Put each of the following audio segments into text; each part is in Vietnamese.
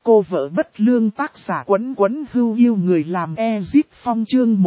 Cô vợ bất lương tác giả Quấn Quấn Hưu yêu người làm Ezip Phong chương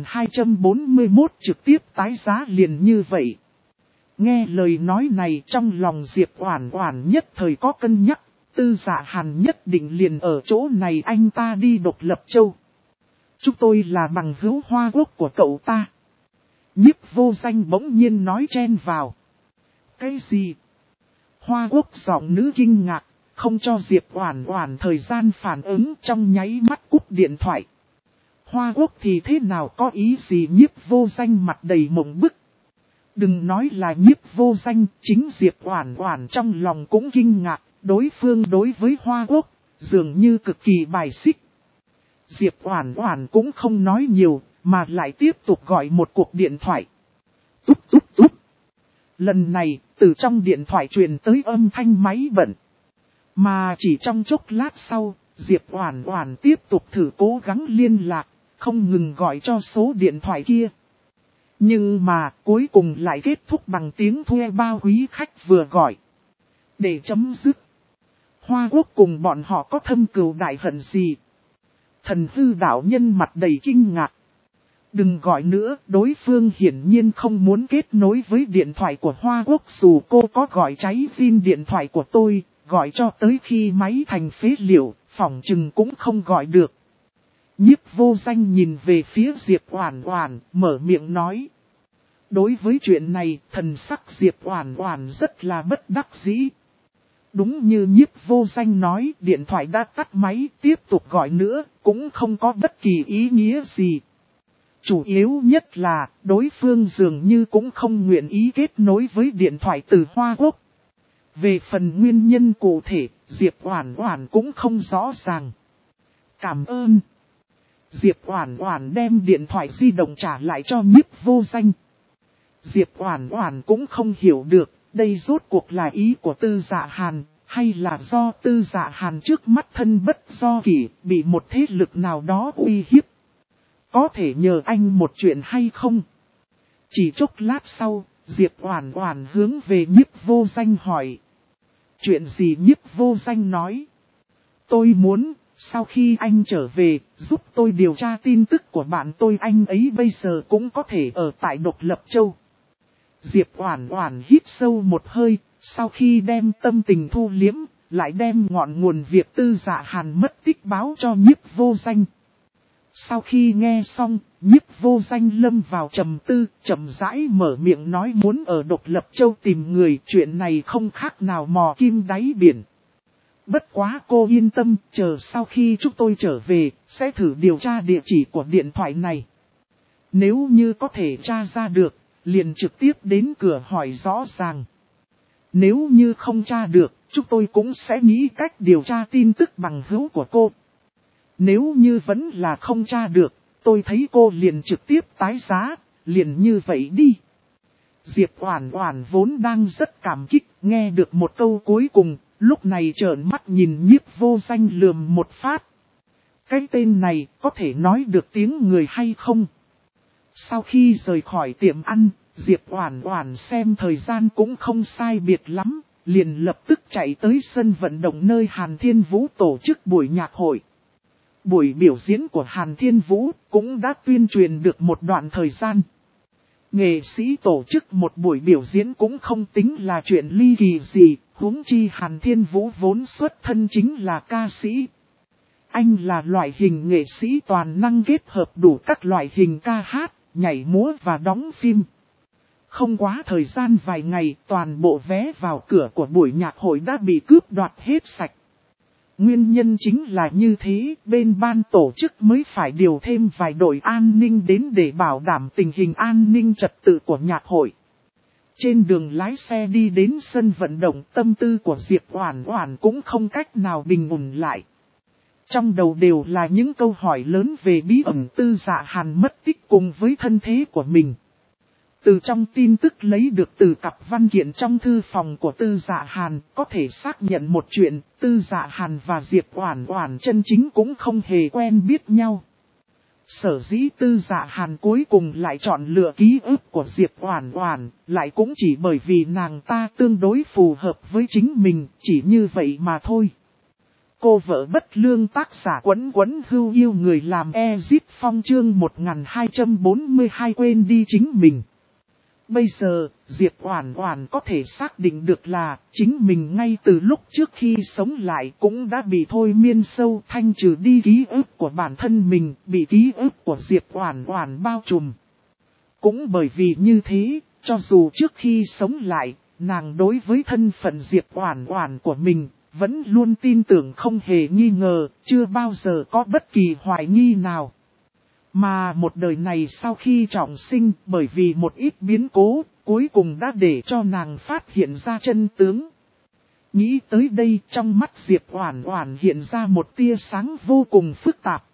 1241 trực tiếp tái giá liền như vậy. Nghe lời nói này trong lòng Diệp Oản Oản nhất thời có cân nhắc, Tư Dạ Hàn nhất định liền ở chỗ này anh ta đi Độc Lập Châu. Chúng tôi là bằng hữu Hoa Quốc của cậu ta. Nhiếp Vô Danh bỗng nhiên nói chen vào. Cái gì? Hoa Quốc giọng nữ kinh ngạc, không cho Diệp Oản Oản thời gian phản ứng, trong nháy mắt cúp điện thoại. Hoa Quốc thì thế nào có ý gì? Nhiếp Vô Danh mặt đầy mộng bức. Đừng nói là Nhiếp Vô Danh, chính Diệp Oản Oản trong lòng cũng kinh ngạc, đối phương đối với Hoa Quốc dường như cực kỳ bài xích. Diệp Oản Oản cũng không nói nhiều, mà lại tiếp tục gọi một cuộc điện thoại. Túp túp túp. Lần này, từ trong điện thoại truyền tới âm thanh máy bận. Mà chỉ trong chốc lát sau, Diệp Oản Oản tiếp tục thử cố gắng liên lạc, không ngừng gọi cho số điện thoại kia. Nhưng mà cuối cùng lại kết thúc bằng tiếng thuê bao quý khách vừa gọi. Để chấm dứt. Hoa Quốc cùng bọn họ có thâm cừu đại hận gì? Thần hư đạo nhân mặt đầy kinh ngạc. Đừng gọi nữa, đối phương hiển nhiên không muốn kết nối với điện thoại của Hoa Quốc, dù cô có gọi cháy pin điện thoại của tôi, gọi cho tới khi máy thành phế liệu, phỏng chừng cũng không gọi được. Nhiếp Vô Danh nhìn về phía Diệp Oản Oản, mở miệng nói. Đối với chuyện này, thần sắc Diệp Oản Oản rất là bất đắc dĩ. Đúng như Nhiếp Vô Danh nói, điện thoại đã tắt máy, tiếp tục gọi nữa, cũng không có bất kỳ ý nghĩa gì. Chủ yếu nhất là, đối phương dường như cũng không nguyện ý kết nối với điện thoại từ Hoa Quốc. Về phần nguyên nhân cụ thể, Diệp Oản Oản cũng không rõ ràng. Cảm ơn. Diệp Oản Oản đem điện thoại di động trả lại cho Nhiếp Vô Danh. Diệp Oản Oản cũng không hiểu được, đây rốt cuộc là ý của Tư Dạ Hàn, hay là do Tư Dạ Hàn trước mắt thân bất do kỷ, bị một thế lực nào đó uy hiếp. Có thể nhờ anh một chuyện hay không? Chỉ chốc lát sau, Diệp Oản Oản hướng về Nhiếp Vô Danh hỏi. Chuyện gì? Nhiếp Vô Danh nói. Tôi muốn, sau khi anh trở về, giúp tôi điều tra tin tức của bạn tôi, anh ấy bây giờ cũng có thể ở tại Độc Lập Châu. Diệp Oản Oản hít sâu một hơi, sau khi đem tâm tình thu liễm, lại đem ngọn nguồn việc Tư Dạ Hàn mất tích báo cho Nhiếp Vô Danh. Sau khi nghe xong, Nhiếp Vô Danh lâm vào trầm tư, chậm rãi mở miệng nói muốn ở Độc Lập Châu tìm người, chuyện này không khác nào mò kim đáy biển. Bất quá cô yên tâm, chờ sau khi chúng tôi trở về, sẽ thử điều tra địa chỉ của điện thoại này. Nếu như có thể tra ra được, liền trực tiếp đến cửa hỏi rõ ràng. Nếu như không tra được, chúng tôi cũng sẽ nghĩ cách điều tra tin tức bằng hữu của cô. Nếu như vẫn là không tra được, tôi thấy cô liền trực tiếp tái giá, liền như vậy đi. Diệp Oản Oản vốn đang rất cảm kích, nghe được một câu cuối cùng, lúc này trợn mắt nhìn Nhiếp Vô Danh lườm một phát. Cái tên này có thể nói được tiếng người hay không? Sau khi rời khỏi tiệm ăn, Diệp Oản Oản xem thời gian cũng không sai biệt lắm, liền lập tức chạy tới sân vận động nơi Hàn Thiên Vũ tổ chức buổi nhạc hội. Buổi biểu diễn của Hàn Thiên Vũ cũng đã tuyên truyền được một đoạn thời gian. Nghệ sĩ tổ chức một buổi biểu diễn cũng không tính là chuyện ly kỳ gì, huống chi Hàn Thiên Vũ vốn xuất thân chính là ca sĩ. Anh là loại hình nghệ sĩ toàn năng kết hợp đủ các loại hình ca hát, nhảy múa và đóng phim. Không quá thời gian vài ngày, toàn bộ vé vào cửa của buổi nhạc hội đã bị cướp đoạt hết sạch. Nguyên nhân chính là như thế, bên ban tổ chức mới phải điều thêm vài đội an ninh đến để bảo đảm tình hình an ninh trật tự của nhạc hội. Trên đường lái xe đi đến sân vận động, tâm tư của Diệp Oản Oản cũng không cách nào bình ổn lại. Trong đầu đều là những câu hỏi lớn về bí ẩn Tư Dạ Hàn mất tích cùng với thân thế của mình. Từ trong tin tức lấy được từ cặp văn kiện trong thư phòng của Tư Dạ Hàn, có thể xác nhận một chuyện, Tư Dạ Hàn và Diệp Oản Oản chân chính cũng không hề quen biết nhau. Sở dĩ Tư Dạ Hàn cuối cùng lại chọn lựa ký ức của Diệp Oản Oản, lại cũng chỉ bởi vì nàng ta tương đối phù hợp với chính mình, chỉ như vậy mà thôi. Cô vợ bất lương tác giả Quấn Quấn Hưu yêu người làm Ezip Phong chương 1242 quên đi chính mình. Bây giờ, Diệp Oản Oản có thể xác định được là chính mình ngay từ lúc trước khi sống lại cũng đã bị thôi miên sâu thanh trừ đi ký ức của bản thân mình, bị ký ức của Diệp Oản Oản bao trùm. Cũng bởi vì như thế, cho dù trước khi sống lại, nàng đối với thân phận Diệp Oản Oản của mình vẫn luôn tin tưởng không hề nghi ngờ, chưa bao giờ có bất kỳ hoài nghi nào. Mà một đời này sau khi trọng sinh bởi vì một ít biến cố, cuối cùng đã để cho nàng phát hiện ra chân tướng. Nghĩ tới đây trong mắt Diệp Oản Oản hiện ra một tia sáng vô cùng phức tạp.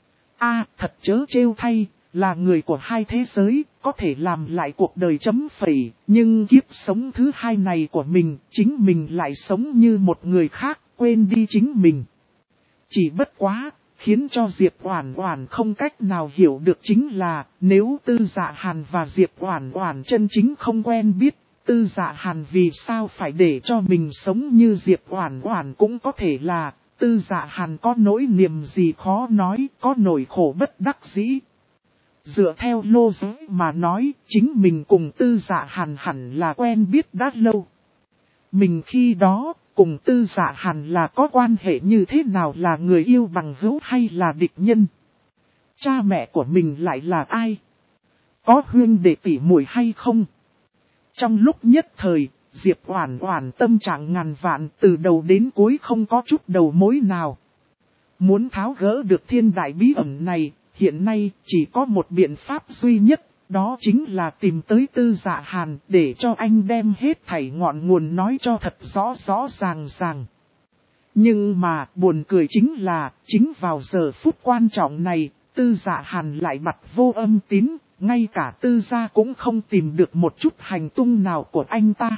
Thật chớ trêu thay, là người của hai thế giới, có thể làm lại cuộc đời chấm phẩy, nhưng kiếp sống thứ hai này của mình, chính mình lại sống như một người khác, quên đi chính mình. Chỉ bất quá, khiến cho Diệp Oản Oản không cách nào hiểu được chính là, nếu Tư Dạ Hàn và Diệp Oản Oản chân chính không quen biết, Tư Dạ Hàn vì sao phải để cho mình sống như Diệp Oản Oản cũng có thể là, Tư Dạ Hàn có nỗi niềm gì khó nói, có nỗi khổ bất đắc dĩ. Dựa theo lô giới mà nói, chính mình cùng Tư Dạ Hàn hẳn là quen biết đã lâu. Mình khi đó, cùng Tư Dạ Hàn là có quan hệ như thế nào, là người yêu bằng hữu hay là địch nhân? Cha mẹ của mình lại là ai? Có huynh đệ tỷ muội hay không? Trong lúc nhất thời, Diệp Oản Oản tâm trạng ngàn vạn, từ đầu đến cuối không có chút đầu mối nào. Muốn tháo gỡ được thiên đại bí ẩn này, hiện nay chỉ có một biện pháp duy nhất, đó chính là tìm tới Tư Dạ Hàn để cho anh đem hết thảy ngọn nguồn nói cho thật rõ ràng. Nhưng mà buồn cười chính là, chính vào giờ phút quan trọng này, Tư Dạ Hàn lại bặt vô âm tín, ngay cả Tư gia cũng không tìm được một chút hành tung nào của anh ta.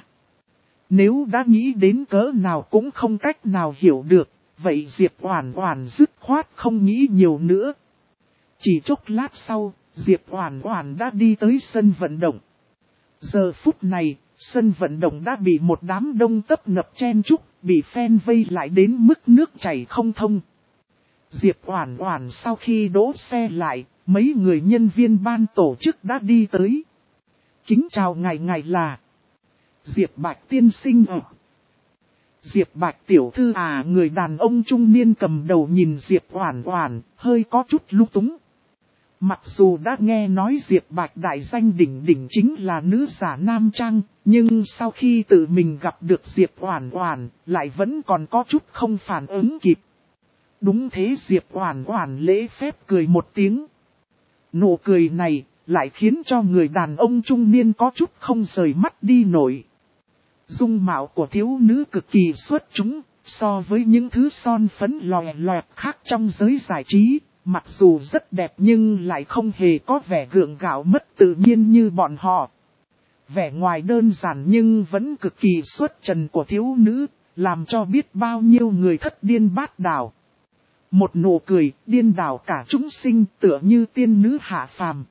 Nếu đã nghĩ đến cỡ nào cũng không cách nào hiểu được, vậy Diệp Oản Oản dứt khoát không nghĩ nhiều nữa. Chỉ chốc lát sau, Diệp Oản Oản đã đi tới sân vận động. Giờ phút này, sân vận động đã bị một đám đông tấp nập chen chúc, bị fan vây lại đến mức nước chảy không thông. Diệp Oản Oản sau khi đỗ xe lại, mấy người nhân viên ban tổ chức đã đi tới. Kính chào ngài là Diệp Bạch tiên sinh ạ. Diệp Bạch tiểu thư à, người đàn ông trung niên cầm đầu nhìn Diệp Oản Oản, hơi có chút lung túng. Mặc dù đã nghe nói Diệp Bạch đại danh đỉnh đỉnh chính là nữ giả nam trang, nhưng sau khi tự mình gặp được Diệp Oản Oản, lại vẫn còn có chút không phản ứng kịp. Đúng thế, Diệp Oản Oản lễ phép cười một tiếng. Nụ cười này lại khiến cho người đàn ông trung niên có chút không rời mắt đi nổi. Dung mạo của thiếu nữ cực kỳ xuất chúng, so với những thứ son phấn lòe loẹt khác trong giới giải trí, mặc dù rất đẹp nhưng lại không hề có vẻ gượng gạo mất tự nhiên như bọn họ. Vẻ ngoài đơn giản nhưng vẫn cực kỳ xuất trần của thiếu nữ, làm cho biết bao nhiêu người thất điên bát đảo. Một nụ cười điên đảo cả chúng sinh, tựa như tiên nữ hạ phàm.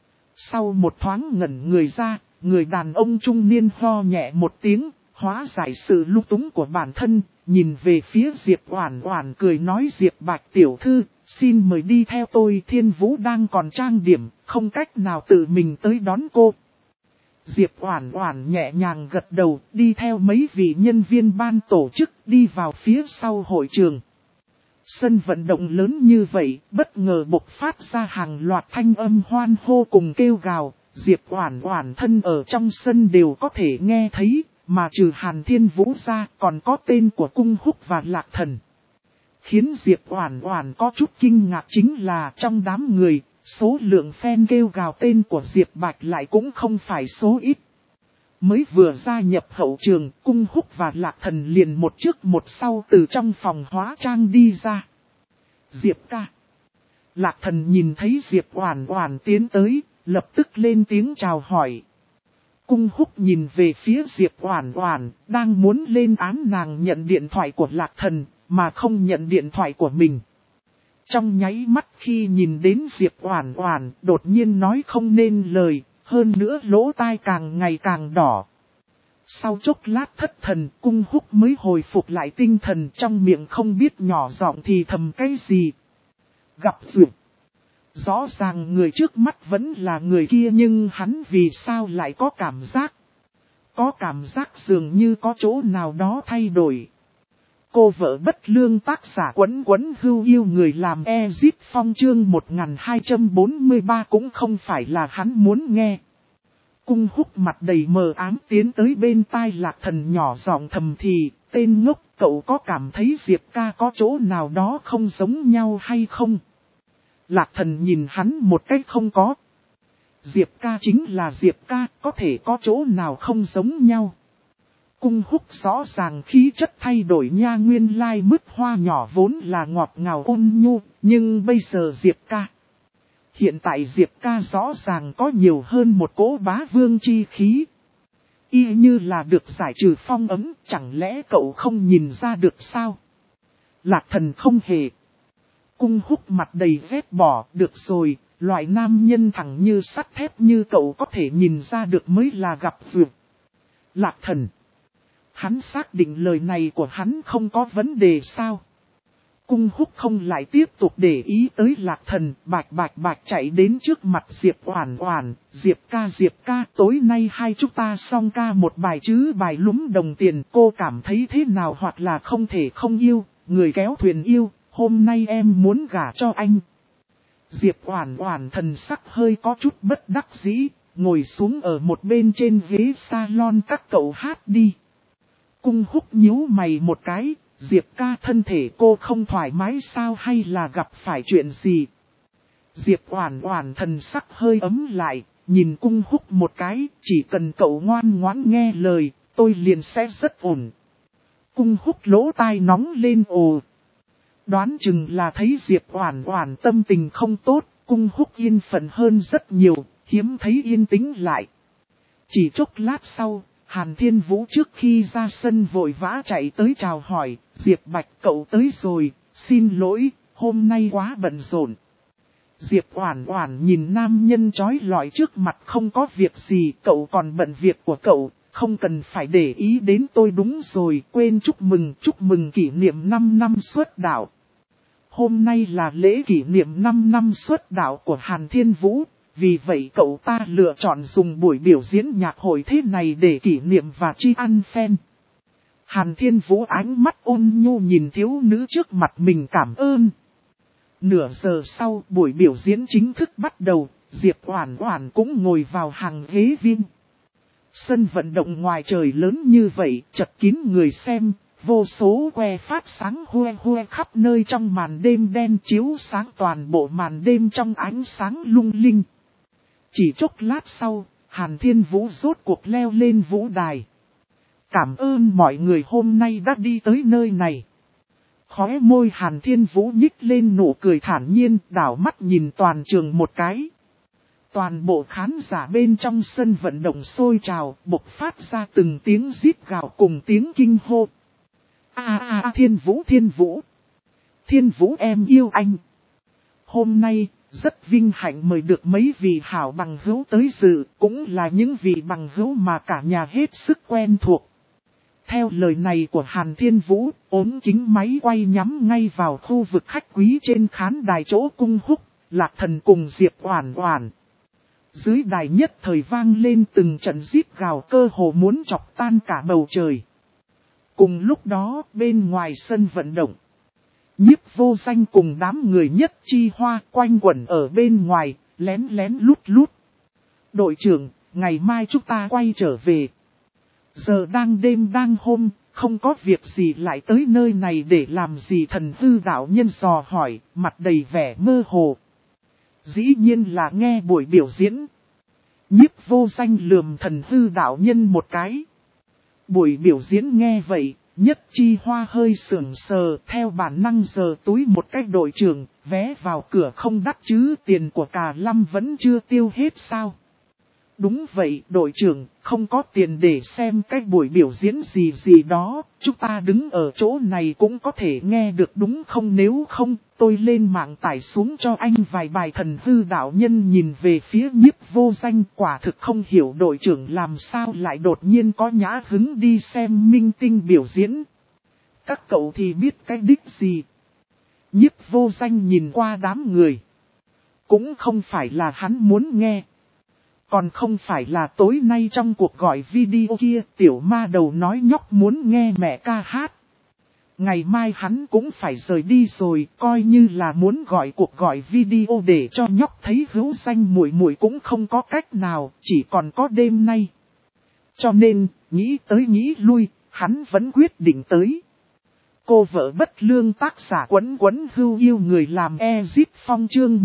Sau một thoáng ngẩn người ra, người đàn ông trung niên ho nhẹ một tiếng, hóa giải sự lung túng của bản thân, nhìn về phía Diệp Oản Oản cười nói: Diệp Bạch tiểu thư, xin mời đi theo tôi, Thiên Vũ đang còn trang điểm, không cách nào tự mình tới đón cô. Diệp Oản Oản nhẹ nhàng gật đầu, đi theo mấy vị nhân viên ban tổ chức đi vào phía sau hội trường. Sân vận động lớn như vậy, bất ngờ bộc phát ra hàng loạt thanh âm hoan hô cùng kêu gào, Diệp Oản Oản thân ở trong sân đều có thể nghe thấy, mà trừ Hàn Thiên Vũ ra còn có tên của Cung Húc và Lạc Thần. Khiến Diệp Oản Oản có chút kinh ngạc chính là trong đám người, số lượng fan kêu gào tên của Diệp Bạch lại cũng không phải số ít. Mới vừa gia nhập hậu trường, Cung Húc và Lạc Thần liền một trước một sau từ trong phòng hóa trang đi ra. Diệp ca. Lạc Thần nhìn thấy Diệp Oản Oản tiến tới, lập tức lên tiếng chào hỏi. Cung Húc nhìn về phía Diệp Oản Oản, đang muốn lên án nàng nhận điện thoại của Lạc Thần, mà không nhận điện thoại của mình. Trong nháy mắt khi nhìn đến Diệp Oản Oản, đột nhiên nói không nên lời, hơn nữa lỗ tai càng ngày càng đỏ. Sau chốc lát thất thần, Cung Húc mới hồi phục lại tinh thần, trong miệng không biết nhỏ giọng thì thầm cái gì. Gặp duyệt. Rõ ràng người trước mắt vẫn là người kia, nhưng hắn vì sao lại có cảm giác? Có cảm giác dường như có chỗ nào đó thay đổi. Cô vợ bất lương tác giả Quấn Quấn Hưu Yêu Người làm Ezip Phong chương 1243 cũng không phải là hắn muốn nghe. Cung Húc mặt đầy mờ ám tiến tới bên tai Lạc Thần nhỏ giọng thầm thì, tên ngốc, cậu có cảm thấy Diệp ca có chỗ nào đó không giống nhau hay không? Lạc Thần nhìn hắn một cách không có. Diệp ca chính là Diệp ca, có thể có chỗ nào không giống nhau. Cung Húc rõ ràng khí chất thay đổi nha, nguyên lai mứt hoa nhỏ vốn là ngọt ngào ôn nhu, nhưng bây giờ Diệp ca. Hiện tại Diệp ca rõ ràng có nhiều hơn một cỗ bá vương chi khí. Y như là được giải trừ phong ấm, chẳng lẽ cậu không nhìn ra được sao? Lạc Thần không hề. Cung Húc mặt đầy ghét bỏ, được rồi, loại nam nhân thẳng như sắt thép như cậu có thể nhìn ra được mới là gặp duyệt. Lạc Thần. Hắn xác định lời này của hắn không có vấn đề sao? Cung Húc không lại tiếp tục để ý tới Lạc Thần, bạch chạy đến trước mặt Diệp Oản Oản. Diệp ca, tối nay hai chúng ta song ca một bài chứ, bài lúm đồng tiền, cô cảm thấy thế nào, hoặc là không thể không yêu, người kéo thuyền yêu, hôm nay em muốn gả cho anh. Diệp Oản Oản thần sắc hơi có chút bất đắc dĩ, ngồi xuống ở một bên trên ghế salon, các cậu hát đi. Cung Húc nhíu mày một cái, Diệp ca, thân thể cô không thoải mái sao, hay là gặp phải chuyện gì? Diệp Oản Oản thần sắc hơi ấm lại, nhìn Cung Húc một cái, chỉ cần cậu ngoan ngoãn nghe lời, tôi liền sẽ rất ổn. Cung Húc lỗ tai nóng lên ồ. Đoán chừng là thấy Diệp Oản Oản tâm tình không tốt, Cung Húc yên phận hơn rất nhiều, hiếm thấy yên tĩnh lại. Chỉ chốc lát sau, Hàn Thiên Vũ trước khi ra sân vội vã chạy tới chào hỏi, Diệp Bạch cậu tới rồi, xin lỗi, hôm nay quá bận rộn. Diệp Oản Oản nhìn nam nhân chói lọi trước mặt, không có việc gì, cậu còn bận việc của cậu, không cần phải để ý đến tôi. Đúng rồi, quên chúc mừng kỷ niệm 5 năm xuất đạo. Hôm nay là lễ kỷ niệm 5 năm xuất đạo của Hàn Thiên Vũ, vì vậy cậu ta lựa chọn dùng buổi biểu diễn nhạc hội thế này để kỷ niệm và tri ân fan. Hàn Thiên Vũ ánh mắt ôn nhu nhìn thiếu nữ trước mặt mình, cảm ơn. Nửa giờ sau, buổi biểu diễn chính thức bắt đầu, Diệp Oản Oản cũng ngồi vào hàng ghế viên. Sân vận động ngoài trời lớn như vậy, chật kín người xem, vô số que phát sáng hoe khắp nơi trong màn đêm đen chiếu sáng toàn bộ màn đêm trong ánh sáng lung linh. Chỉ chốc lát sau, Hàn Thiên Vũ rốt cuộc leo lên vũ đài. Cảm ơn mọi người hôm nay đã đi tới nơi này. Khóe môi Hàn Thiên Vũ nhích lên nụ cười thản nhiên, đảo mắt nhìn toàn trường một cái. Toàn bộ khán giả bên trong sân vận động sôi trào, bộc phát ra từng tiếng rít gào cùng tiếng kinh hô. Thiên Vũ, Thiên Vũ em yêu anh. Hôm nay, rất vinh hạnh mời được mấy vị hảo bằng hữu tới dự, cũng là những vị bằng hữu mà cả nhà hết sức quen thuộc. Theo lời này của Hàn Thiên Vũ, ốm kính máy quay nhắm ngay vào khu vực khách quý trên khán đài chỗ Cung Húc, Lạc Thần cùng Diệp Oản Oản. Dưới đài nhất thời vang lên từng trận rít gào cơ hồ muốn chọc tan cả bầu trời. Cùng lúc đó, bên ngoài sân vận động, Nhiếp Vô Danh cùng đám người Nhất Chi Hoa quanh quẩn ở bên ngoài, lén lút lút. Đội trưởng, ngày mai chúng ta quay trở về. Giờ đang đêm đang hôm, không có việc gì lại tới nơi này để làm gì? Thần hư đạo nhân dò hỏi, mặt đầy vẻ mơ hồ. Dĩ nhiên là nghe buổi biểu diễn. Nhiếp Vô Danh lườm thần hư đạo nhân một cái. Buổi biểu diễn nghe vậy, Nhất Chi Hoa hơi sưởng sờ, theo bản năng giơ túi một cách. Đội trưởng, vé vào cửa không đắt chứ, tiền của Cà Lâm vẫn chưa tiêu hết sao? đúng vậy đội trưởng, không có tiền để xem cái buổi biểu diễn gì đó, chúng ta đứng ở chỗ này cũng có thể nghe được đúng không? Nếu không, tôi lên mạng tải xuống cho anh vài bài. Thần hư đạo nhân nhìn về phía Nhiếp Vô Danh, quả thực không hiểu đội trưởng làm sao lại đột nhiên có nhã hứng đi xem minh tinh biểu diễn. Các cậu thì biết cái đích gì? Nhiếp Vô Danh nhìn qua đám người. Cũng không phải là hắn muốn nghe. Còn không phải là tối nay trong cuộc gọi video kia tiểu ma đầu nói nhóc muốn nghe mẹ ca hát. Ngày mai hắn cũng phải rời đi rồi, coi như là muốn gọi cuộc gọi video để cho nhóc thấy hữu danh muội muội cũng không có cách nào, chỉ còn có đêm nay. Cho nên, nghĩ tới nghĩ lui, hắn vẫn quyết định tới. Cô vợ bất lương tác giả Quấn Quấn hưu yêu người làm Ezip Phong chương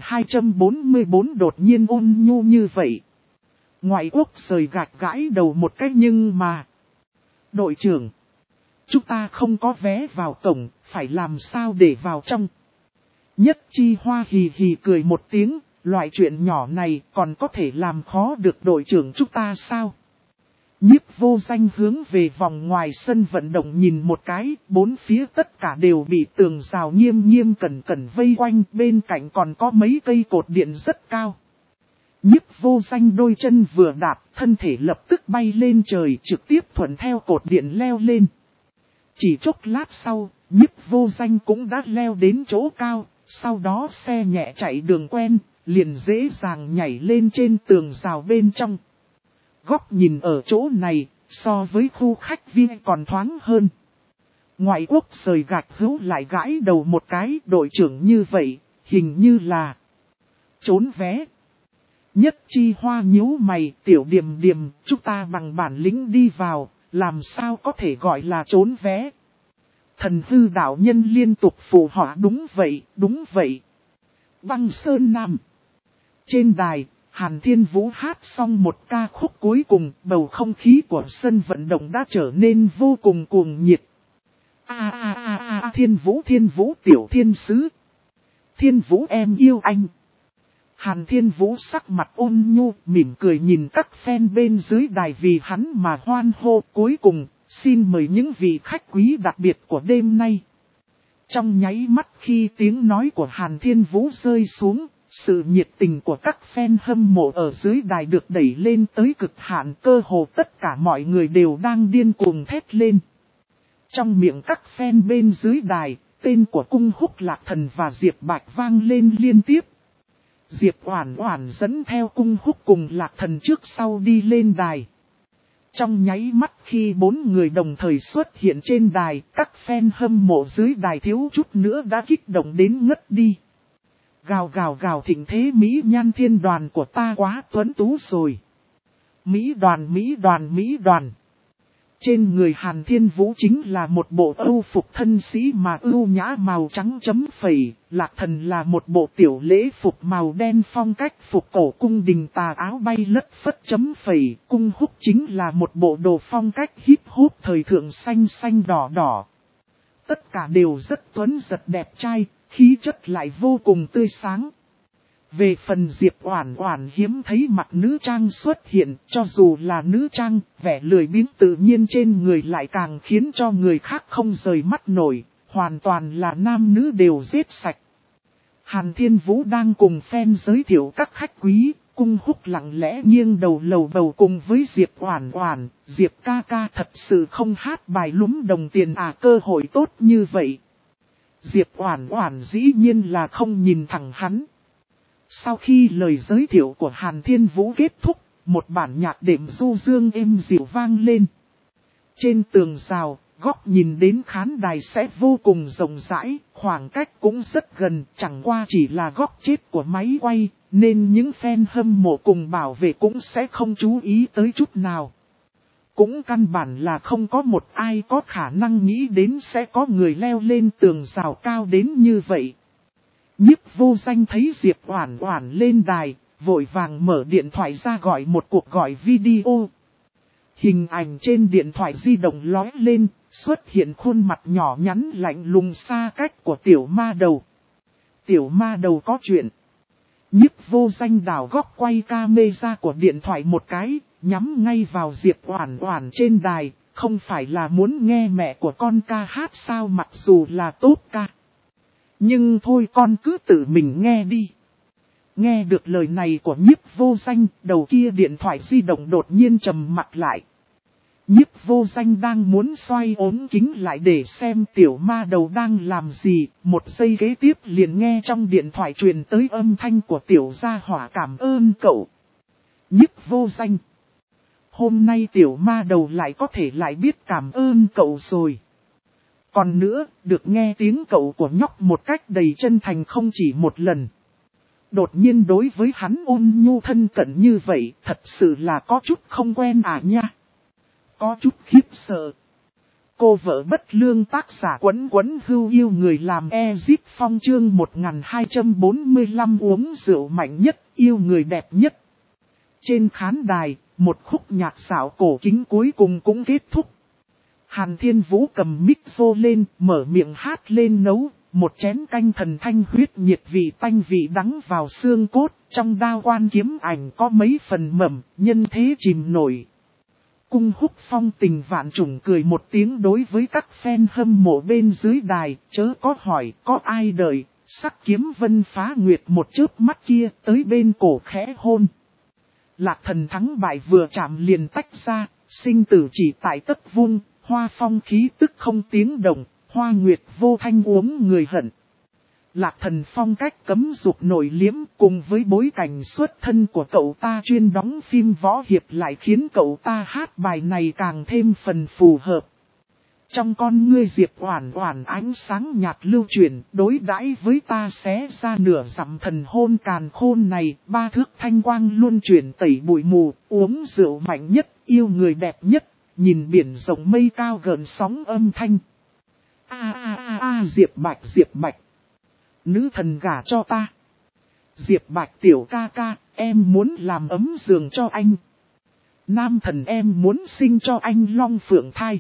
1244 đột nhiên ôn nhu như vậy. Ngoại quốc rời gạch gãi đầu một cách nhưng mà. Đội trưởng, chúng ta không có vé vào cổng, phải làm sao để vào trong? Nhất Chi Hoa hì hì cười một tiếng, loại chuyện nhỏ này còn có thể làm khó được đội trưởng chúng ta sao? Nhiếp Vô Danh hướng về vòng ngoài sân vận động nhìn một cái, bốn phía tất cả đều bị tường rào nghiêm cẩn vây quanh, bên cạnh còn có mấy cây cột điện rất cao. Nhiếp Vô Danh đôi chân vừa đạp, thân thể lập tức bay lên trời, trực tiếp thuận theo cột điện leo lên. Chỉ chốc lát sau, Nhiếp Vô Danh cũng đã leo đến chỗ cao, sau đó xe nhẹ chạy đường quen, liền dễ dàng nhảy lên trên tường rào bên trong. Góc nhìn ở chỗ này, so với khu khách viên còn thoáng hơn. Ngoại quốc rời gạch hữu lại gãi đầu một cái, đội trưởng như vậy, hình như là trốn vé. Nhất Chi Hoa nhíu mày, tiểu điềm, chúng ta bằng bản lĩnh đi vào, làm sao có thể gọi là trốn vé. Thần hư đạo nhân liên tục phụ họa đúng vậy. Băng Sơn Nam. Trên đài, Hàn Thiên Vũ hát xong một ca khúc cuối cùng, bầu không khí của sân vận động đã trở nên vô cùng cuồng nhiệt. Thiên Vũ tiểu thiên sứ. Thiên Vũ em yêu anh. Hàn Thiên Vũ sắc mặt ôn nhu, mỉm cười nhìn các fan bên dưới đài vì hắn mà hoan hô. Cuối cùng, xin mời những vị khách quý đặc biệt của đêm nay. Trong nháy mắt khi tiếng nói của Hàn Thiên Vũ rơi xuống, sự nhiệt tình của các fan hâm mộ ở dưới đài được đẩy lên tới cực hạn, cơ hồ tất cả mọi người đều đang điên cuồng thét lên. Trong miệng các fan bên dưới đài, tên của Cung Húc Lạc Thần và Diệp Bạch vang lên liên tiếp. Diệp Oản Oản dẫn theo Cung Húc cùng Lạc Thần trước sau đi lên đài. Trong nháy mắt khi bốn người đồng thời xuất hiện trên đài, các fan hâm mộ dưới đài thiếu chút nữa đã kích động đến ngất đi. Gào thịnh thế Mỹ Nhan Thiên Đoàn của ta quá tuấn tú rồi. Mỹ đoàn. Trên người Hàn Thiên Vũ chính là một bộ âu phục thân sĩ mà ưu nhã màu trắng chấm phẩy, Lạc Thần là một bộ tiểu lễ phục màu đen phong cách phục cổ cung đình tà áo bay lất phất chấm phẩy, Cung Húc chính là một bộ đồ phong cách hip hop thời thượng xanh đỏ. Tất cả đều rất tuấn giật đẹp trai, khí chất lại vô cùng tươi sáng. Về phần Diệp Oản Oản hiếm thấy mặc nữ trang xuất hiện, cho dù là nữ trang, vẻ lười biếng tự nhiên trên người lại càng khiến cho người khác không rời mắt nổi, hoàn toàn là nam nữ đều giết sạch. Hàn Thiên Vũ đang cùng fan giới thiệu các khách quý, Cung Húc lặng lẽ nghiêng đầu lầu bầu cùng với Diệp Oản Oản, Diệp ca ca thật sự không hát bài lúm đồng tiền à, cơ hội tốt như vậy. Diệp Oản Oản dĩ nhiên là không nhìn thẳng hắn. Sau khi lời giới thiệu của Hàn Thiên Vũ kết thúc, một bản nhạc đệm du dương êm dịu vang lên. Trên tường rào, góc nhìn đến khán đài sẽ vô cùng rộng rãi, khoảng cách cũng rất gần, chẳng qua chỉ là góc chết của máy quay, nên những fan hâm mộ cùng bảo vệ cũng sẽ không chú ý tới chút nào. Cũng căn bản là không có một ai có khả năng nghĩ đến sẽ có người leo lên tường rào cao đến như vậy. Nhiếp Vô Danh thấy Diệp Oản Oản lên đài, vội vàng mở điện thoại ra gọi một cuộc gọi video. Hình ảnh trên điện thoại di động lóe lên, xuất hiện khuôn mặt nhỏ nhắn lạnh lùng xa cách của tiểu ma đầu. Tiểu ma đầu có chuyện. Nhiếp Vô Danh đảo góc quay camera của điện thoại một cái, nhắm ngay vào Diệp Oản Oản trên đài, không phải là muốn nghe mẹ của con ca hát sao, mặc dù là tốt ca. Nhưng thôi con cứ tự mình nghe đi. Nghe được lời này của Nhiếp Vô Danh, đầu kia điện thoại di động đột nhiên trầm mặt lại. Nhiếp Vô Danh đang muốn xoay ốm kính lại để xem tiểu ma đầu đang làm gì, một giây kế tiếp liền nghe trong điện thoại truyền tới âm thanh của tiểu gia hỏa: cảm ơn cậu. Nhiếp Vô Danh. Hôm nay tiểu ma đầu lại có thể lại biết cảm ơn cậu rồi. Còn nữa, được nghe tiếng cậu của nhóc một cách đầy chân thành không chỉ một lần. Đột nhiên đối với hắn ôn nhu thân cận như vậy, thật sự là có chút không quen nha. Có chút khiếp sợ. Cô vợ bất lương tác giả Quấn Quấn Hưu yêu người làm Ezip Phong chương 1245 uống rượu mạnh nhất, yêu người đẹp nhất. Trên khán đài, một khúc nhạc xảo cổ kính cuối cùng cũng kết thúc. Hàn Thiên Vũ cầm micro lên, mở miệng hát lên nấu, một chén canh thần thanh huyết nhiệt vị tanh vị đắng vào xương cốt, trong đao quan kiếm ảnh có mấy phần mầm, nhân thế chìm nổi. Cung Húc phong tình vạn trùng cười một tiếng đối với các fan hâm mộ bên dưới đài, chớ có hỏi có ai đợi, sắc kiếm vân phá nguyệt một chớp mắt kia tới bên cổ khẽ hôn. Lạc Thần thắng bại vừa chạm liền tách ra, sinh tử chỉ tại tấc vuông, hoa phong khí tức không tiếng động, hoa nguyệt vô thanh uống người hận. Lạc Thần phong cách cấm dục nổi liếm cùng với bối cảnh xuất thân của cậu ta chuyên đóng phim võ hiệp lại khiến cậu ta hát bài này càng thêm phần phù hợp. Trong con ngươi Diệp Oản Oản ánh sáng nhạt lưu chuyển, đối đãi với ta xé ra nửa dặm thần hôn càn khôn này, ba thước thanh quang luôn chuyển tẩy bụi mù, uống rượu mạnh nhất, yêu người đẹp nhất, nhìn biển rộng mây cao gợn sóng âm thanh. Diệp Bạch. Nữ thần gả cho ta. Diệp Bạch tiểu ca ca, em muốn làm ấm giường cho anh. Nam thần em muốn sinh cho anh long phượng thai.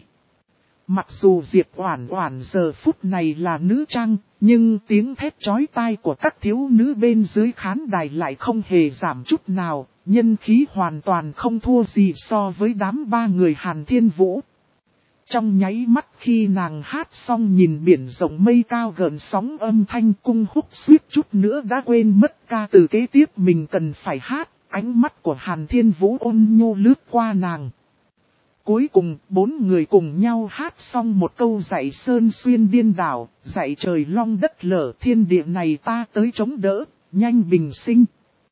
Mặc dù Diệp Oản Oản giờ phút này là nữ trang, nhưng tiếng thét chói tai của các thiếu nữ bên dưới khán đài lại không hề giảm chút nào, nhân khí hoàn toàn không thua gì so với đám ba người Hàn Thiên Vũ. Trong nháy mắt khi nàng hát xong nhìn biển rộng mây cao gợn sóng âm thanh, Cung Húc suýt chút nữa đã quên mất ca từ kế tiếp mình cần phải hát, ánh mắt của Hàn Thiên Vũ ôn nhu lướt qua nàng. Cuối cùng, bốn người cùng nhau hát xong một câu dạy sơn xuyên điên đảo, dạy trời long đất lở, thiên địa này ta tới chống đỡ, nhanh bình sinh.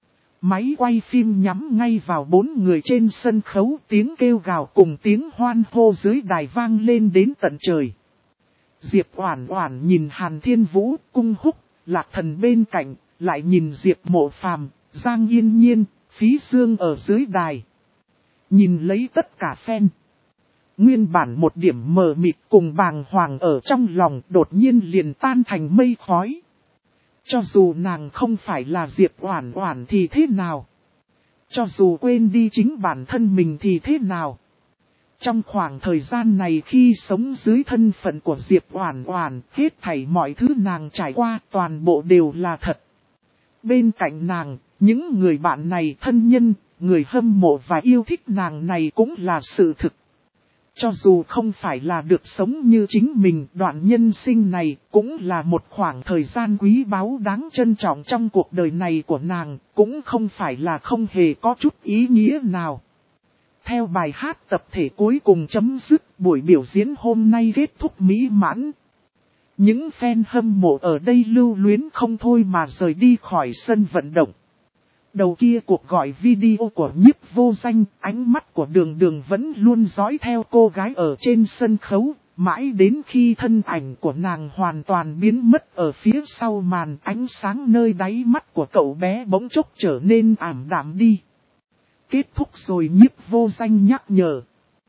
Máy quay phim nhắm ngay vào bốn người trên sân khấu, tiếng kêu gào cùng tiếng hoan hô dưới đài vang lên đến tận trời. Diệp Oản Oản nhìn Hàn Thiên Vũ, Cung Húc, Lạc Thần bên cạnh, lại nhìn Diệp Mộ Phàm, Giang Yên Nhiên, Phí Dương ở dưới đài. Nhìn lấy tất cả fan. Nguyên bản một điểm mờ mịt cùng bàng hoàng ở trong lòng đột nhiên liền tan thành mây khói. Cho dù nàng không phải là Diệp Oản Oản thì thế nào? Cho dù quên đi chính bản thân mình thì thế nào? Trong khoảng thời gian này khi sống dưới thân phận của Diệp Oản Oản, hết thảy mọi thứ nàng trải qua toàn bộ đều là thật. Bên cạnh nàng, những người bạn này thân nhân, người hâm mộ và yêu thích nàng này cũng là sự thực. Cho dù không phải là được sống như chính mình, đoạn nhân sinh này cũng là một khoảng thời gian quý báu đáng trân trọng trong cuộc đời này của nàng, cũng không phải là không hề có chút ý nghĩa nào. Theo bài hát tập thể cuối cùng chấm dứt, buổi biểu diễn hôm nay kết thúc mỹ mãn. Những fan hâm mộ ở đây lưu luyến không thôi mà rời đi khỏi sân vận động. Đầu kia cuộc gọi video của Nhiếp Vô Danh, ánh mắt của Đường Đường vẫn luôn dõi theo cô gái ở trên sân khấu, mãi đến khi thân ảnh của nàng hoàn toàn biến mất ở phía sau màn, ánh sáng nơi đáy mắt của cậu bé bỗng chốc trở nên ảm đạm đi. Kết thúc rồi, Nhiếp Vô Danh nhắc nhở.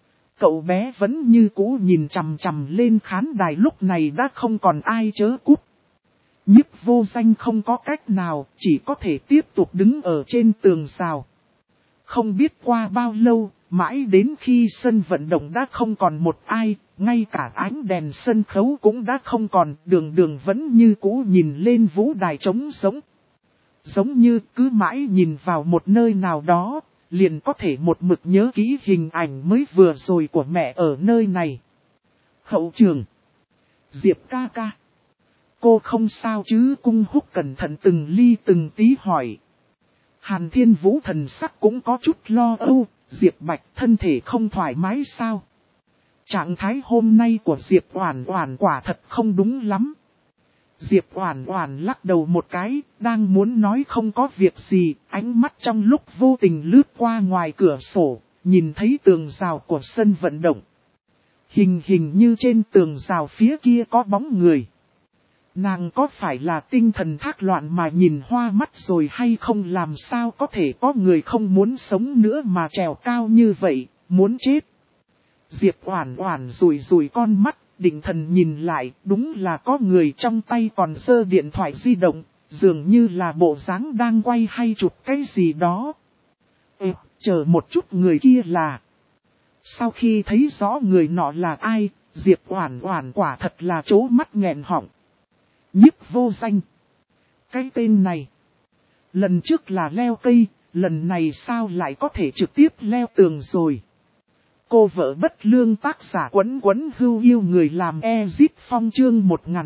Cậu bé vẫn như cũ nhìn chằm chằm lên khán đài, lúc này đã không còn ai chớ cút. Nhiếp Vô Danh không có cách nào, chỉ có thể tiếp tục đứng ở trên tường rào. Không biết qua bao lâu, mãi đến khi sân vận động đã không còn một ai, ngay cả ánh đèn sân khấu cũng đã không còn, Đường Đường vẫn như cũ nhìn lên vũ đài trống sống. Giống như cứ mãi nhìn vào một nơi nào đó, liền có thể một mực nhớ kỹ hình ảnh mới vừa rồi của mẹ ở nơi này. Hậu trường. Diệp ca ca. Cô không sao chứ? Cung Húc cẩn thận từng ly từng tí hỏi. Hàn Thiên Vũ thần sắc cũng có chút lo âu. Diệp Bạch thân thể không thoải mái sao? Trạng thái hôm nay của Diệp Oản Oản quả thật không đúng lắm. Diệp Oản Oản lắc đầu một cái, đang muốn nói không có việc gì, ánh mắt trong lúc vô tình lướt qua ngoài cửa sổ, nhìn thấy tường rào của sân vận động. Hình như trên tường rào phía kia có bóng người. Nàng có phải là tinh thần thác loạn mà nhìn hoa mắt rồi hay không? Làm sao có thể có người không muốn sống nữa mà trèo cao như vậy, muốn chết. Diệp Oản Oản rủi con mắt, định thần nhìn lại, đúng là có người trong tay còn giơ điện thoại di động, dường như là bộ dáng đang quay hay chụp cái gì đó. Chờ một chút, người kia là... Sau khi thấy rõ người nọ là ai, Diệp Oản Oản quả thật là trố mắt nghẹn họng. Nhiếp Vô Danh. Cái tên này. Lần trước là leo cây, lần này sao lại có thể trực tiếp leo tường rồi. Cô vợ bất lương tác giả Quấn Quấn Hưu yêu người làm Ezit Phong chương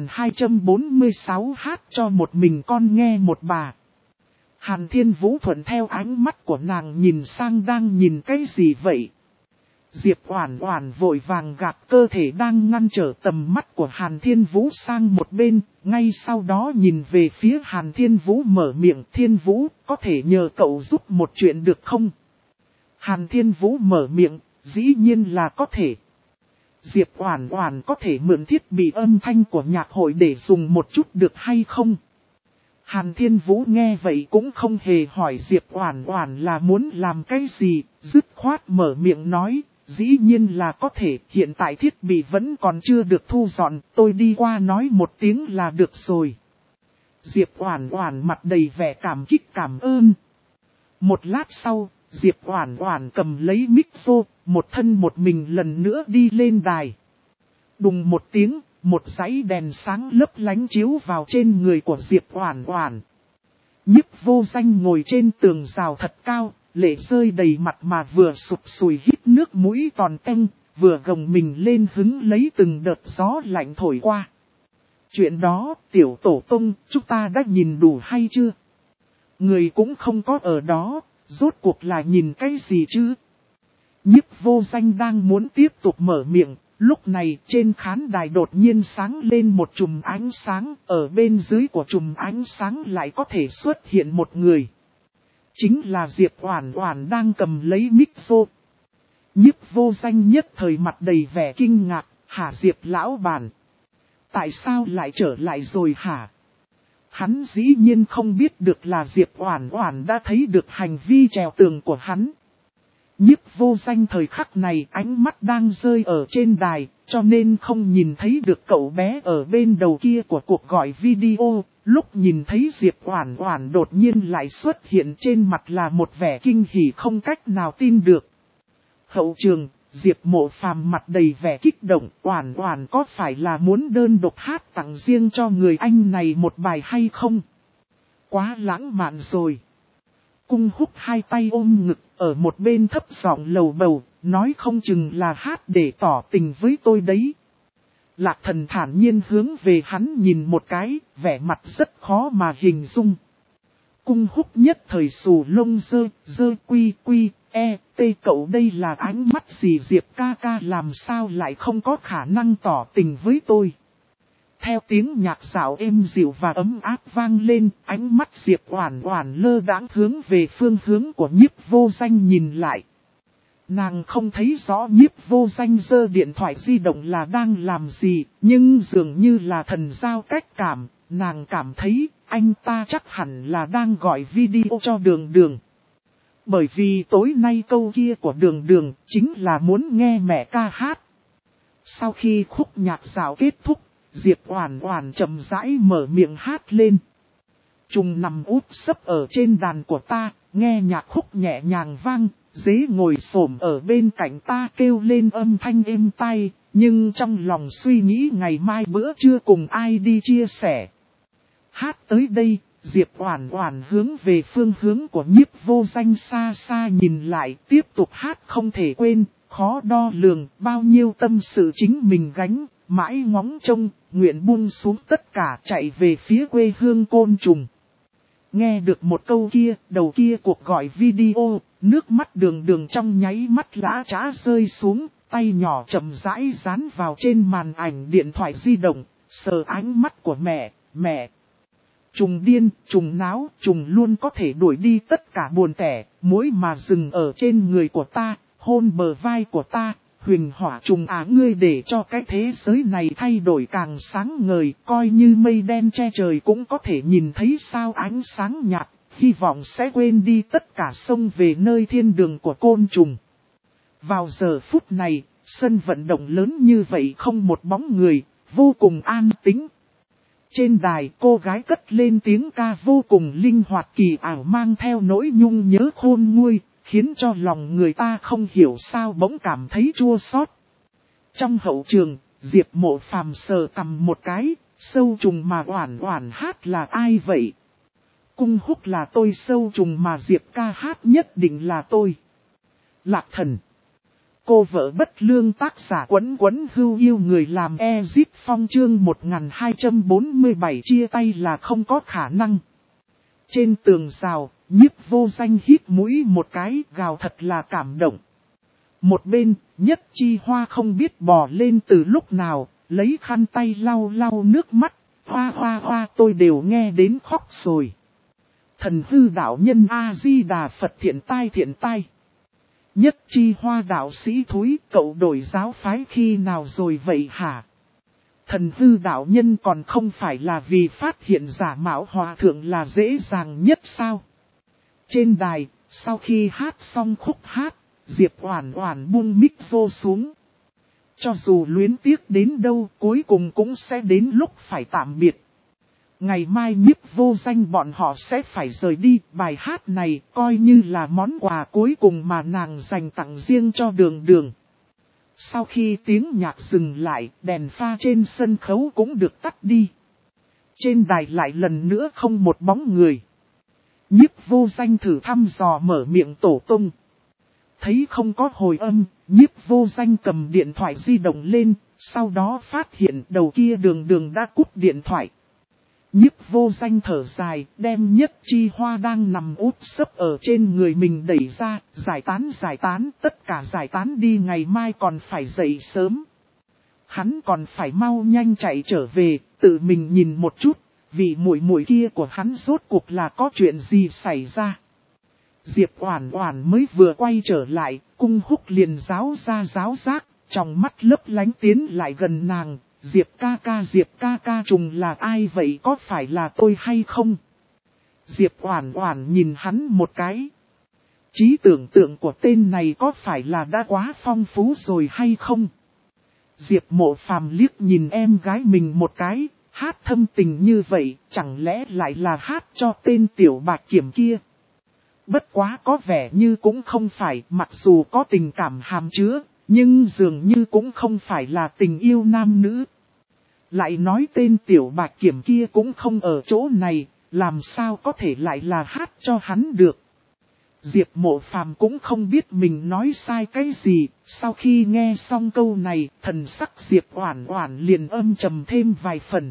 1246 hát cho một mình con nghe một bà. Hàn Thiên Vũ thuận theo ánh mắt của nàng nhìn sang đang nhìn cái gì vậy? Diệp Oản Oản vội vàng gạt cơ thể đang ngăn trở tầm mắt của Hàn Thiên Vũ sang một bên, ngay sau đó nhìn về phía Hàn Thiên Vũ mở miệng. Thiên Vũ, có thể nhờ cậu giúp một chuyện được không? Hàn Thiên Vũ mở miệng, dĩ nhiên là có thể. Diệp Oản Oản có thể mượn thiết bị âm thanh của nhạc hội để dùng một chút được hay không? Hàn Thiên Vũ nghe vậy cũng không hề hỏi Diệp Oản Oản là muốn làm cái gì, dứt khoát mở miệng nói. Dĩ nhiên là có thể, hiện tại thiết bị vẫn còn chưa được thu dọn, tôi đi qua nói một tiếng là được rồi. Diệp Oản Oản mặt đầy vẻ cảm kích cảm ơn. Một lát sau, Diệp Oản Oản cầm lấy micro, một thân một mình lần nữa đi lên đài. Đùng một tiếng, một dãy đèn sáng lấp lánh chiếu vào trên người của Diệp Oản Oản. Nhiếp Vô Danh ngồi trên tường rào thật cao, lệ rơi đầy mặt mà vừa sụp sùi hít nước mũi tòn tanh, vừa gồng mình lên hứng lấy từng đợt gió lạnh thổi qua. Chuyện đó, tiểu tổ tông, chúng ta đã nhìn đủ hay chưa? Người cũng không có ở đó, rốt cuộc là nhìn cái gì chứ? Nhiếp Vô Danh đang muốn tiếp tục mở miệng, lúc này trên khán đài đột nhiên sáng lên một chùm ánh sáng, ở bên dưới của chùm ánh sáng lại có thể xuất hiện một người. Chính là Diệp Oản Oản đang cầm lấy micro. Nhiếp Vô Danh nhất thời mặt đầy vẻ kinh ngạc, hả Diệp lão bản? Tại sao lại trở lại rồi hả? Hắn dĩ nhiên không biết được là Diệp Oản Oản đã thấy được hành vi trèo tường của hắn. Nhiếp Vô Danh thời khắc này ánh mắt đang rơi ở trên đài, cho nên không nhìn thấy được cậu bé ở bên đầu kia của cuộc gọi video. Lúc nhìn thấy Diệp Oản Oản đột nhiên lại xuất hiện, trên mặt là một vẻ kinh hỉ không cách nào tin được. Hậu trường, Diệp Mộ Phàm mặt đầy vẻ kích động. Oản Oản có phải là muốn đơn độc hát tặng riêng cho người anh này một bài hay không? Quá lãng mạn rồi. Cung Húc hai tay ôm ngực, ở một bên thấp giọng lầu bầu, nói không chừng là hát để tỏ tình với tôi đấy. Lạc Thần thản nhiên hướng về hắn nhìn một cái, vẻ mặt rất khó mà hình dung. Cung Húc nhất thời xù lông dơ quy, cậu đây là ánh mắt gì? Diệp ca ca làm sao lại không có khả năng tỏ tình với tôi? Theo tiếng nhạc xảo êm dịu và ấm áp vang lên, ánh mắt Diệp Oản Oản lơ đãng hướng về phương hướng của Nhiếp Vô Danh nhìn lại. Nàng không thấy rõ Nhiếp Vô Danh giơ điện thoại di động là đang làm gì, nhưng dường như là thần giao cách cảm, nàng cảm thấy anh ta chắc hẳn là đang gọi video cho Đường Đường. Bởi vì tối nay câu kia của Đường Đường chính là muốn nghe mẹ ca hát. Sau khi khúc nhạc xảo kết thúc, Diệp Oản Oản chậm rãi mở miệng hát lên. Trùng nằm úp sấp ở trên đàn của ta, nghe nhạc khúc nhẹ nhàng vang, dế ngồi xổm ở bên cạnh ta kêu lên âm thanh êm tai, nhưng trong lòng suy nghĩ ngày mai bữa trưa cùng ai đi chia sẻ. Hát tới đây, Diệp Oản Oản hướng về phương hướng của Nhiếp Vô Danh xa xa nhìn lại, tiếp tục hát không thể quên, khó đo lường, bao nhiêu tâm sự chính mình gánh, mãi ngóng trông, nguyện buông xuống tất cả chạy về phía quê hương Côn Trùng. Nghe được một câu kia, đầu kia cuộc gọi video, nước mắt Đường Đường trong nháy mắt lã chã rơi xuống, tay nhỏ chậm rãi dán vào trên màn ảnh điện thoại di động, sờ ánh mắt của mẹ, mẹ. Trùng điên, trùng náo, trùng luôn có thể đuổi đi tất cả buồn tẻ, mỗi mà dừng ở trên người của ta, hôn bờ vai của ta, huỳnh hỏa trùng ngươi để cho cái thế giới này thay đổi càng sáng ngời, coi như mây đen che trời cũng có thể nhìn thấy sao ánh sáng nhạt, hy vọng sẽ quên đi tất cả sông về nơi thiên đường của Côn Trùng. Vào giờ phút này, sân vận động lớn như vậy không một bóng người, vô cùng an tĩnh. Trên đài cô gái cất lên tiếng ca vô cùng linh hoạt kỳ ảo mang theo nỗi nhung nhớ khôn nguôi, khiến cho lòng người ta không hiểu sao bỗng cảm thấy chua xót. Trong hậu trường, Diệp Mộ Phàm sờ cằm một cái, sâu trùng mà Oản Oản hát là ai vậy? Cung Húc là tôi, sâu trùng mà Diệp ca hát nhất định là tôi. Lạc Thần. Cô vợ bất lương tác giả Quấn Quấn Hưu yêu người làm Ezip Phong chương 1247 chia tay là không có khả năng. Trên tường rào, Nhiếp Vô Danh hít mũi một cái, gào thật là cảm động. Một bên, Nhất Chi Hoa không biết bò lên từ lúc nào, lấy khăn tay lau lau nước mắt, hoa hoa hoa tôi đều nghe đến khóc rồi. Thần hư đạo nhân A-di-đà Phật thiện tai thiện tai. Nhất Chi Hoa đạo sĩ thúi, cậu đổi giáo phái khi nào rồi vậy hả? Thần hư đạo nhân còn không phải là vì phát hiện giả mạo hòa thượng là dễ dàng nhất sao? Trên đài, sau khi hát xong khúc hát, Diệp Oản Oản buông mic vô xuống. Cho dù luyến tiếc đến đâu, cuối cùng cũng sẽ đến lúc phải tạm biệt. Ngày mai Nhiếp Vô Danh bọn họ sẽ phải rời đi, bài hát này coi như là món quà cuối cùng mà nàng dành tặng riêng cho Đường Đường. Sau khi tiếng nhạc dừng lại, đèn pha trên sân khấu cũng được tắt đi. Trên đài lại lần nữa không một bóng người. Nhiếp Vô Danh thử thăm dò mở miệng tổ tung. Thấy không có hồi âm, Nhiếp Vô Danh cầm điện thoại di động lên, sau đó phát hiện đầu kia Đường Đường đã cúp điện thoại. Nhiếp Vô Danh thở dài, đem Nhất Chi Hoa đang nằm úp sấp ở trên người mình đẩy ra, giải tán, tất cả giải tán đi, ngày mai còn phải dậy sớm. Hắn còn phải mau nhanh chạy trở về, tự mình nhìn một chút, vì muội muội kia của hắn rốt cuộc là có chuyện gì xảy ra. Diệp Oản Oản mới vừa quay trở lại, Cung Húc liền giáo giác, trong mắt lấp lánh tiến lại gần nàng. Diệp ca ca trùng là ai vậy, có phải là tôi hay không? Diệp Oản Oản nhìn hắn một cái. Trí tưởng tượng của tên này có phải là đã quá phong phú rồi hay không? Diệp Mộ Phàm liếc nhìn em gái mình một cái, hát thâm tình như vậy, chẳng lẽ lại là hát cho tên Tiểu Bạch Kiểm kia? Bất quá có vẻ như cũng không phải, mặc dù có tình cảm hàm chứa, nhưng dường như cũng không phải là tình yêu nam nữ. Lại nói tên Tiểu Bạch Kiểm kia cũng không ở chỗ này, làm sao có thể lại là hát cho hắn được. Diệp Mộ Phàm cũng không biết mình nói sai cái gì, sau khi nghe xong câu này, thần sắc Diệp Oản Oản liền âm trầm thêm vài phần.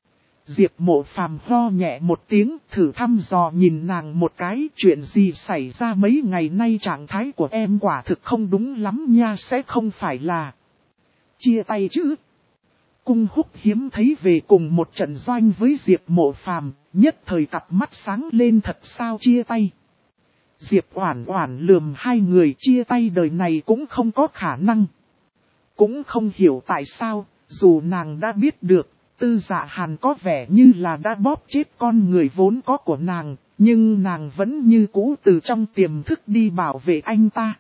Diệp Mộ Phàm ho nhẹ một tiếng, thử thăm dò nhìn nàng một cái, chuyện gì xảy ra mấy ngày nay, trạng thái của em quả thực không đúng lắm nha, sẽ không phải là chia tay chứ? Cung Húc hiếm thấy về cùng một trận doanh với Diệp Mộ Phàm, nhất thời cặp mắt sáng lên, thật sao chia tay? Diệp Oản Oản lườm hai người, chia tay đời này cũng không có khả năng. Cũng không hiểu tại sao, dù nàng đã biết được, Tư Dạ Hàn có vẻ như là đã bóp chết con người vốn có của nàng, nhưng nàng vẫn như cũ từ trong tiềm thức đi bảo vệ anh ta.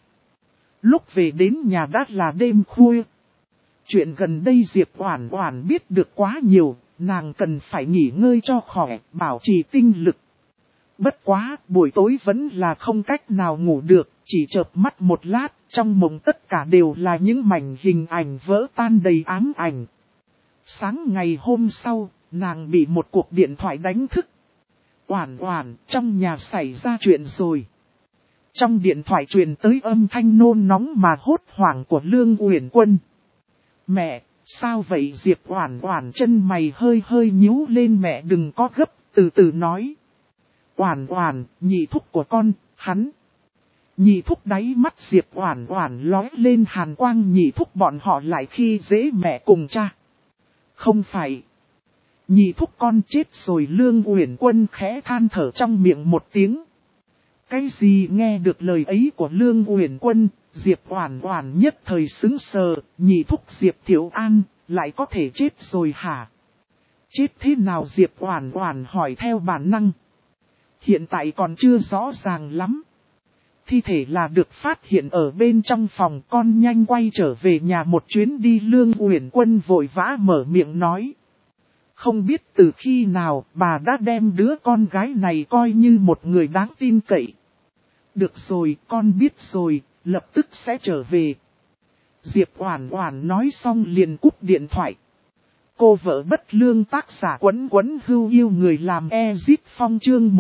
Lúc về đến nhà đã là đêm khuya. Chuyện gần đây Diệp Oản Oản biết được quá nhiều, nàng cần phải nghỉ ngơi cho khỏe, bảo trì tinh lực. Bất quá, buổi tối vẫn là không cách nào ngủ được, chỉ chợp mắt một lát, trong mộng tất cả đều là những mảnh hình ảnh vỡ tan đầy ám ảnh. Sáng ngày hôm sau, nàng bị một cuộc điện thoại đánh thức. Oản Oản, trong nhà xảy ra chuyện rồi. Trong điện thoại truyền tới âm thanh nôn nóng mà hốt hoảng của Lương Uyển Quân. Mẹ, sao vậy? Diệp Oản Oản chân mày hơi hơi nhíu lên. Mẹ đừng có gấp, từ từ nói. Oản Oản, nhị thúc của con, hắn. Nhị thúc đáy mắt Diệp Oản Oản lóe lên hàn quang. Nhị thúc bọn họ lại khi dễ mẹ cùng cha. Không phải. Nhị thúc con chết rồi. Lương Uyển Quân khẽ than thở trong miệng một tiếng. Cái gì? Nghe được lời ấy của Lương Uyển Quân, Diệp Oản Oản nhất thời sững sờ. Nhị thúc Diệp Thiệu An lại có thể chết rồi hả? Chết thế nào? Diệp Oản Oản hỏi theo bản năng. Hiện tại còn chưa rõ ràng lắm. Thi thể là được phát hiện ở bên trong phòng. Con nhanh quay trở về nhà một chuyến đi. Lương Uyển Quân vội vã mở miệng nói. Không biết từ khi nào bà đã đem đứa con gái này coi như một người đáng tin cậy. Được rồi, con biết rồi, lập tức sẽ trở về. Diệp Oản Oản nói xong liền cúp điện thoại. Cô vợ bất lương tác giả Quấn Quấn Hưu yêu người làm Ezit Phong chương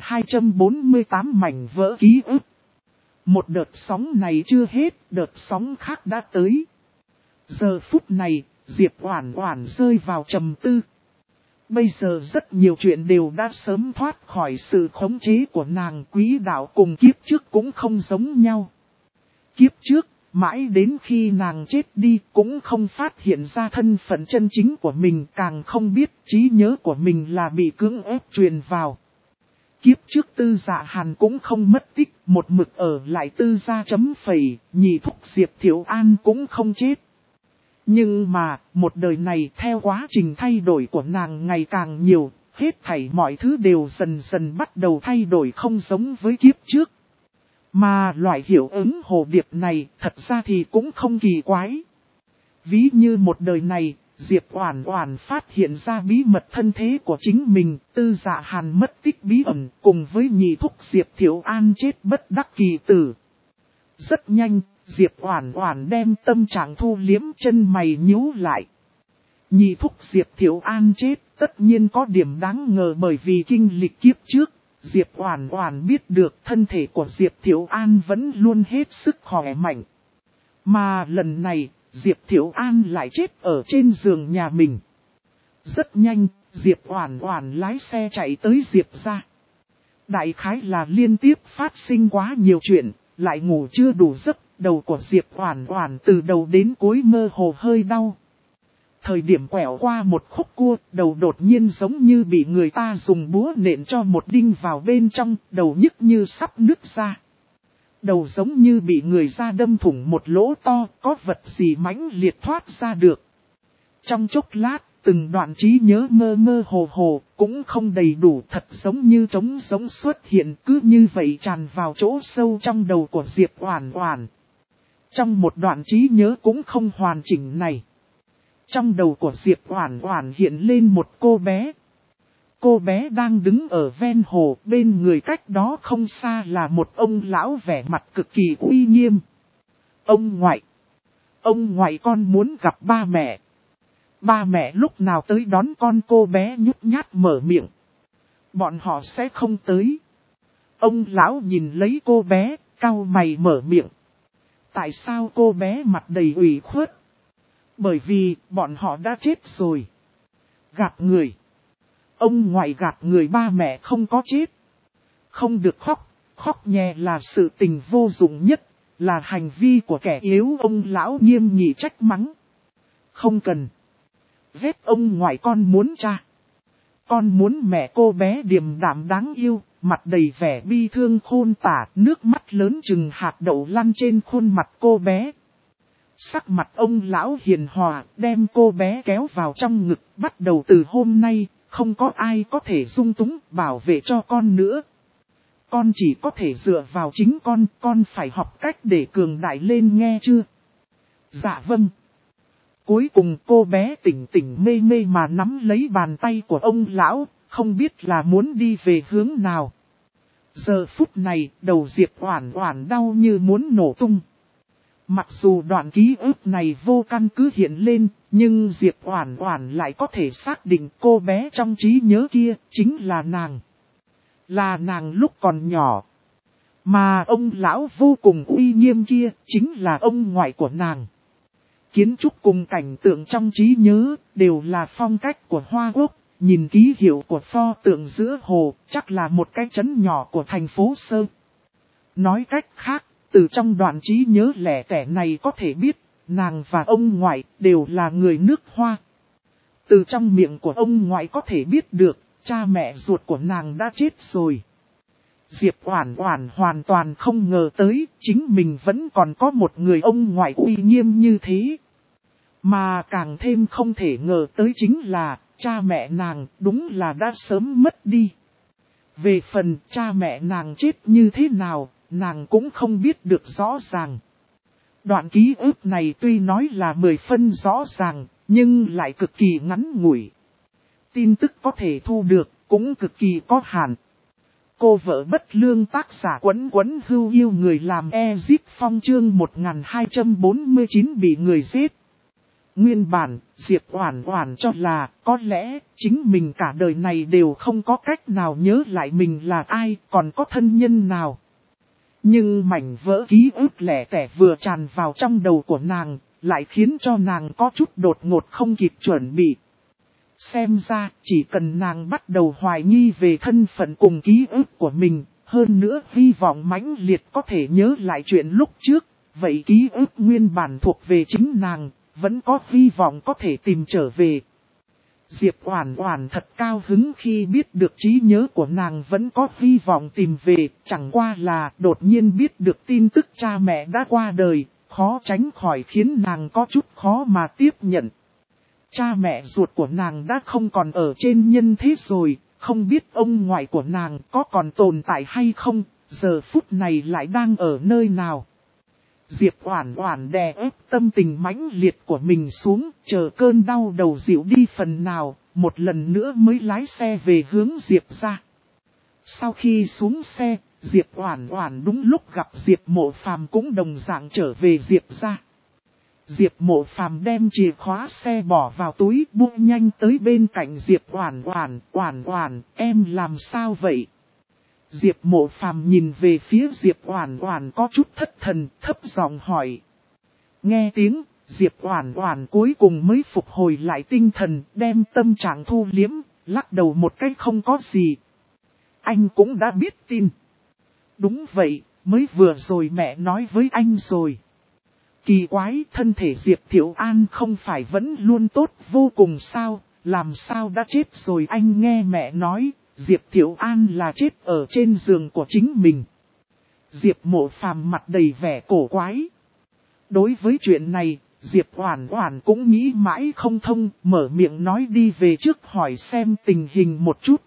1248 mảnh vỡ ký ức. Một đợt sóng này chưa hết, đợt sóng khác đã tới. Giờ phút này, Diệp Oản Oản rơi vào trầm tư. Bây giờ rất nhiều chuyện đều đã sớm thoát khỏi sự khống chế của nàng. Quý đạo cùng kiếp trước cũng không giống nhau. Kiếp trước, mãi đến khi nàng chết đi cũng không phát hiện ra thân phận chân chính của mình, càng không biết trí nhớ của mình là bị cưỡng ép truyền vào. Kiếp trước Tư Dạ Hàn cũng không mất tích, một mực ở lại Tư Gia chấm phẩy, nhị thúc Diệp Thiệu An cũng không chết. Nhưng mà, một đời này theo quá trình thay đổi của nàng ngày càng nhiều, hết thảy mọi thứ đều dần dần bắt đầu thay đổi không giống với kiếp trước. Mà loại hiệu ứng hồ điệp này thật ra thì cũng không kỳ quái. Ví như một đời này, Diệp Oản Oản phát hiện ra bí mật thân thế của chính mình, Tư Dạ Hàn mất tích bí ẩn cùng với nhị thúc Diệp Thiệu An chết bất đắc kỳ tử. Rất nhanh, Diệp Oản Oản đem tâm trạng thu liếm, chân mày nhíu lại. Nhị thúc Diệp Thiệu An chết, tất nhiên có điểm đáng ngờ bởi vì kinh lịch kiếp trước. Diệp Oản Oản biết được thân thể của Diệp Thiệu An vẫn luôn hết sức khỏe mạnh. Mà lần này, Diệp Thiệu An lại chết ở trên giường nhà mình. Rất nhanh, Diệp Oản Oản lái xe chạy tới Diệp gia. Đại khái là liên tiếp phát sinh quá nhiều chuyện, lại ngủ chưa đủ giấc, đầu của Diệp Oản Oản từ đầu đến cuối mơ hồ hơi đau. Thời điểm quẹo qua một khúc cua, đầu đột nhiên giống như bị người ta dùng búa nện cho một đinh vào bên trong, đầu nhức như sắp nứt ra. Đầu giống như bị người ta đâm thủng một lỗ to, có vật gì mãnh liệt thoát ra được. Trong chốc lát, từng đoạn trí nhớ mơ mơ hồ hồ, cũng không đầy đủ, thật giống như trống rỗng xuất hiện, cứ như vậy tràn vào chỗ sâu trong đầu của Diệp Oản Oản. Trong một đoạn trí nhớ cũng không hoàn chỉnh này, trong đầu của Diệp Oản Oản hiện lên một cô bé. Cô bé đang đứng ở ven hồ, bên người cách đó không xa là một ông lão vẻ mặt cực kỳ uy nghiêm. Ông ngoại con muốn gặp ba mẹ. Ba mẹ lúc nào tới đón con? Cô bé nhút nhát mở miệng. Bọn họ sẽ không tới. Ông lão nhìn lấy cô bé, cau mày mở miệng. Tại sao? Cô bé mặt đầy ủy khuất. Bởi vì bọn họ đã chết rồi. Gạt người. Ông ngoại gạt người, ba mẹ không có chết. Không được khóc, khóc nhè là sự tình vô dụng nhất, là hành vi của kẻ yếu. Ông lão nghiêm nghị trách mắng. Không cần. Ghét ông ngoại, con muốn cha. Con muốn mẹ. Cô bé điềm đạm đáng yêu, mặt đầy vẻ bi thương khôn tả, nước mắt lớn chừng hạt đậu lăn trên khuôn mặt cô bé. Sắc mặt ông lão hiền hòa, đem cô bé kéo vào trong ngực, bắt đầu từ hôm nay, không có ai có thể dung túng bảo vệ cho con nữa. Con chỉ có thể dựa vào chính con phải học cách để cường đại lên, nghe chưa? Dạ vâng. Cuối cùng cô bé tỉnh tỉnh mê mê mà nắm lấy bàn tay của ông lão, không biết là muốn đi về hướng nào. Giờ phút này, đầu Diệp Oản Oản đau như muốn nổ tung. Mặc dù đoạn ký ức này vô căn cứ hiện lên, nhưng Diệp Oản Oản lại có thể xác định cô bé trong trí nhớ kia chính là nàng. là nàng lúc còn nhỏ. Mà ông lão vô cùng uy nghiêm kia chính là ông ngoại của nàng. Kiến trúc cùng cảnh tượng trong trí nhớ đều là phong cách của Hoa Quốc, nhìn ký hiệu của pho tượng giữa hồ chắc là một cái trấn nhỏ của thành phố Sơ. Nói cách khác, từ trong đoạn trí nhớ lẻ tẻ này có thể biết, nàng và ông ngoại đều là người nước Hoa. Từ trong miệng của ông ngoại có thể biết được, cha mẹ ruột của nàng đã chết rồi. Diệp Oản Oản hoàn toàn không ngờ tới, chính mình vẫn còn có một người ông ngoại uy nghiêm như thế. Mà càng thêm không thể ngờ tới chính là, cha mẹ nàng đúng là đã sớm mất đi. Về phần cha mẹ nàng chết như thế nào, nàng cũng không biết được rõ ràng. Đoạn ký ức này tuy nói là 10 phân rõ ràng, nhưng lại cực kỳ ngắn ngủi. Tin tức có thể thu được, cũng cực kỳ có hạn. Cô vợ bất lương tác giả Quấn Quấn Hưu yêu người làm Ezip Phong chương 1249 bị người giết. Nguyên bản, Diệp Oản Oản cho là, có lẽ, chính mình cả đời này đều không có cách nào nhớ lại mình là ai, còn có thân nhân nào. Nhưng mảnh vỡ ký ức lẻ tẻ vừa tràn vào trong đầu của nàng, lại khiến cho nàng có chút đột ngột không kịp chuẩn bị. Xem ra, chỉ cần nàng bắt đầu hoài nghi về thân phận cùng ký ức của mình, hơn nữa hy vọng mãnh liệt có thể nhớ lại chuyện lúc trước, vậy ký ức nguyên bản thuộc về chính nàng, vẫn có hy vọng có thể tìm trở về. Diệp Oản Oản thật cao hứng khi biết được trí nhớ của nàng vẫn có hy vọng tìm về, chẳng qua là đột nhiên biết được tin tức cha mẹ đã qua đời, khó tránh khỏi khiến nàng có chút khó mà tiếp nhận. Cha mẹ ruột của nàng đã không còn ở trên nhân thế rồi, không biết ông ngoại của nàng có còn tồn tại hay không, giờ phút này lại đang ở nơi nào. Diệp Oản Oản đè ép tâm tình mãnh liệt của mình xuống, chờ cơn đau đầu dịu đi phần nào, một lần nữa mới lái xe về hướng Diệp gia. Sau khi xuống xe, Diệp Oản Oản đúng lúc gặp Diệp Mộ Phàm cũng đồng dạng trở về Diệp gia. Diệp Mộ Phàm đem chìa khóa xe bỏ vào túi, bước nhanh tới bên cạnh Diệp Oản Oản, "Oản Oản, em làm sao vậy?" Diệp Mộ Phàm nhìn về phía Diệp Oản Oản có chút thất thần, thấp giọng hỏi. Nghe tiếng, Diệp Oản Oản cuối cùng mới phục hồi lại tinh thần, đem tâm trạng thu liễm, lắc đầu một cái không có gì. Anh cũng đã biết tin. Đúng vậy, mới vừa rồi mẹ nói với anh rồi. Kỳ quái, thân thể Diệp Thiệu An không phải vẫn luôn tốt vô cùng sao, làm sao đã chết rồi anh nghe mẹ nói. Diệp Thiệu An là chết ở trên giường của chính mình. Diệp Mộ Phàm mặt đầy vẻ cổ quái. Đối với chuyện này, Diệp Oản Oản cũng nghĩ mãi không thông, mở miệng nói đi về trước hỏi xem tình hình một chút.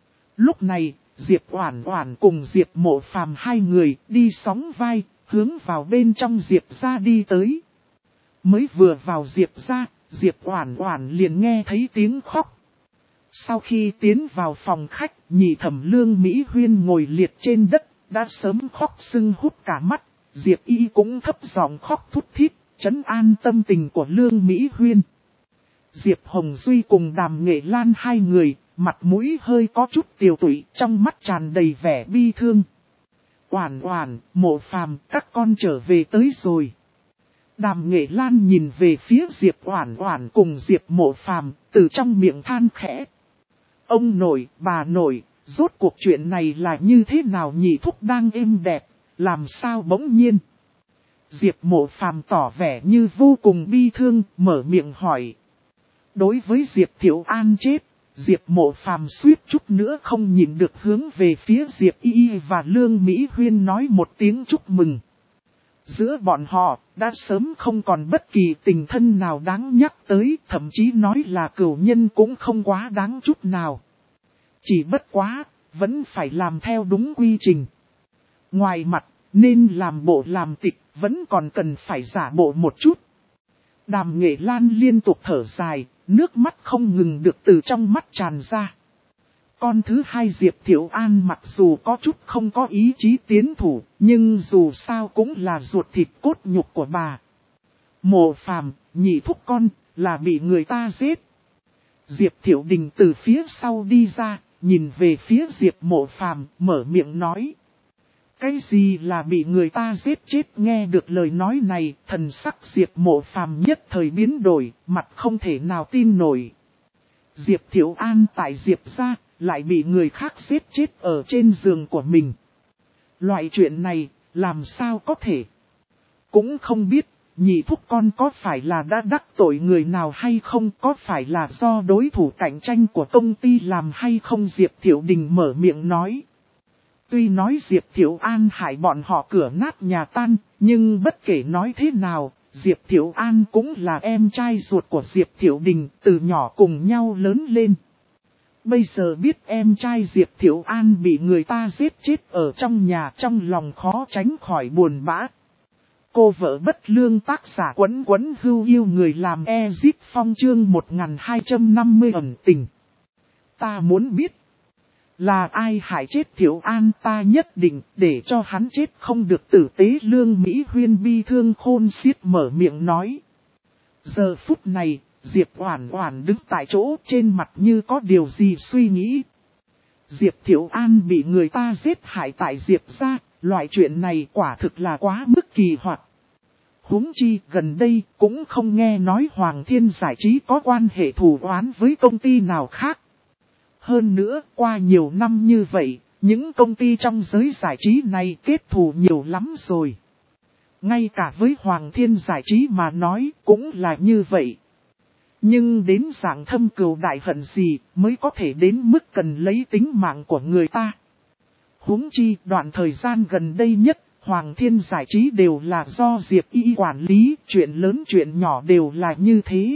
Lúc này, Diệp Oản Oản cùng Diệp Mộ Phàm hai người đi sóng vai, hướng vào bên trong Diệp gia đi tới. Mới vừa vào Diệp gia, Diệp Oản Oản liền nghe thấy tiếng khóc. Sau khi tiến vào phòng khách, nhị thẩm Lương Mỹ Huyên ngồi liệt trên đất, đã sớm khóc sưng húp cả mắt. Diệp Y cũng thấp giọng khóc thút thít, trấn an tâm tình của Lương Mỹ Huyên. Diệp Hồng Duy cùng Đàm Nghệ Lan hai người, mặt mũi hơi có chút tiều tụy, trong mắt tràn đầy vẻ bi thương. Oản Oản, Mộ Phàm, các con trở về tới rồi. Đàm Nghệ Lan nhìn về phía Diệp Oản Oản cùng Diệp Mộ Phàm, từ trong miệng than khẽ. Ông nội, bà nội, rốt cuộc chuyện này là như thế nào nhị thúc đang êm đẹp, làm sao bỗng nhiên. Diệp Mộ Phàm tỏ vẻ như vô cùng bi thương, mở miệng hỏi. Đối với Diệp Thiệu An chết, Diệp Mộ Phàm suýt chút nữa không nhìn được hướng về phía Diệp Y và Lương Mỹ Huyên nói một tiếng chúc mừng. Giữa bọn họ, đã sớm không còn bất kỳ tình thân nào đáng nhắc tới, thậm chí nói là cửu nhân cũng không quá đáng chút nào. Chỉ bất quá, vẫn phải làm theo đúng quy trình. Ngoài mặt, nên làm bộ làm tịch, vẫn còn cần phải giả bộ một chút. Đàm Nghệ Lan liên tục thở dài, nước mắt không ngừng được từ trong mắt tràn ra. Con thứ hai Diệp Thiệu An mặc dù có chút không có ý chí tiến thủ, nhưng dù sao cũng là ruột thịt cốt nhục của bà. Mộ Phàm, nhị thúc con, là bị người ta giết. Diệp Thiệu Đình từ phía sau đi ra, nhìn về phía Diệp Mộ Phàm, mở miệng nói. Cái gì là bị người ta giết chết? Nghe được lời nói này, thần sắc Diệp Mộ Phàm nhất thời biến đổi, mặt không thể nào tin nổi. Diệp Thiệu An tại Diệp gia, lại bị người khác giết chết ở trên giường của mình. Loại chuyện này, làm sao có thể? Cũng không biết, nhị thúc con có phải là đã đắc tội người nào hay không, có phải là do đối thủ cạnh tranh của công ty làm hay không? Diệp Thiệu Đình mở miệng nói. Tuy nói Diệp Thiệu An hại bọn họ cửa nát nhà tan, nhưng bất kể nói thế nào, Diệp Thiệu An cũng là em trai ruột của Diệp Thiệu Đình, từ nhỏ cùng nhau lớn lên. Bây giờ biết em trai Diệp Thiệu An bị người ta giết chết ở trong nhà, trong lòng khó tránh khỏi buồn bã. Cô vợ bất lương tác giả Quấn Quấn Hưu yêu người làm Ezip Phong chương 1250 ẩn tình. Ta muốn biết là ai hại chết Thiệu An, ta nhất định để cho hắn chết không được tử tế. Lương Mỹ Huyên bi thương khôn xiết mở miệng nói. Giờ phút này, Diệp Oản Oản đứng tại chỗ, trên mặt như có điều gì suy nghĩ. Diệp Thiệu An bị người ta giết hại tại Diệp gia, loại chuyện này quả thực là quá mức kỳ hoạt. Huống chi gần đây cũng không nghe nói Hoàng Thiên Giải Trí có quan hệ thù oán với công ty nào khác. Hơn nữa, qua nhiều năm như vậy, những công ty trong giới giải trí này kết thù nhiều lắm rồi. Ngay cả với Hoàng Thiên Giải Trí mà nói cũng là như vậy. Nhưng đến dạng thâm cừu đại hận gì mới có thể đến mức cần lấy tính mạng của người ta. Huống chi đoạn thời gian gần đây nhất, Hoàng Thiên Giải Trí đều là do Diệp Y quản lý, chuyện lớn chuyện nhỏ đều là như thế.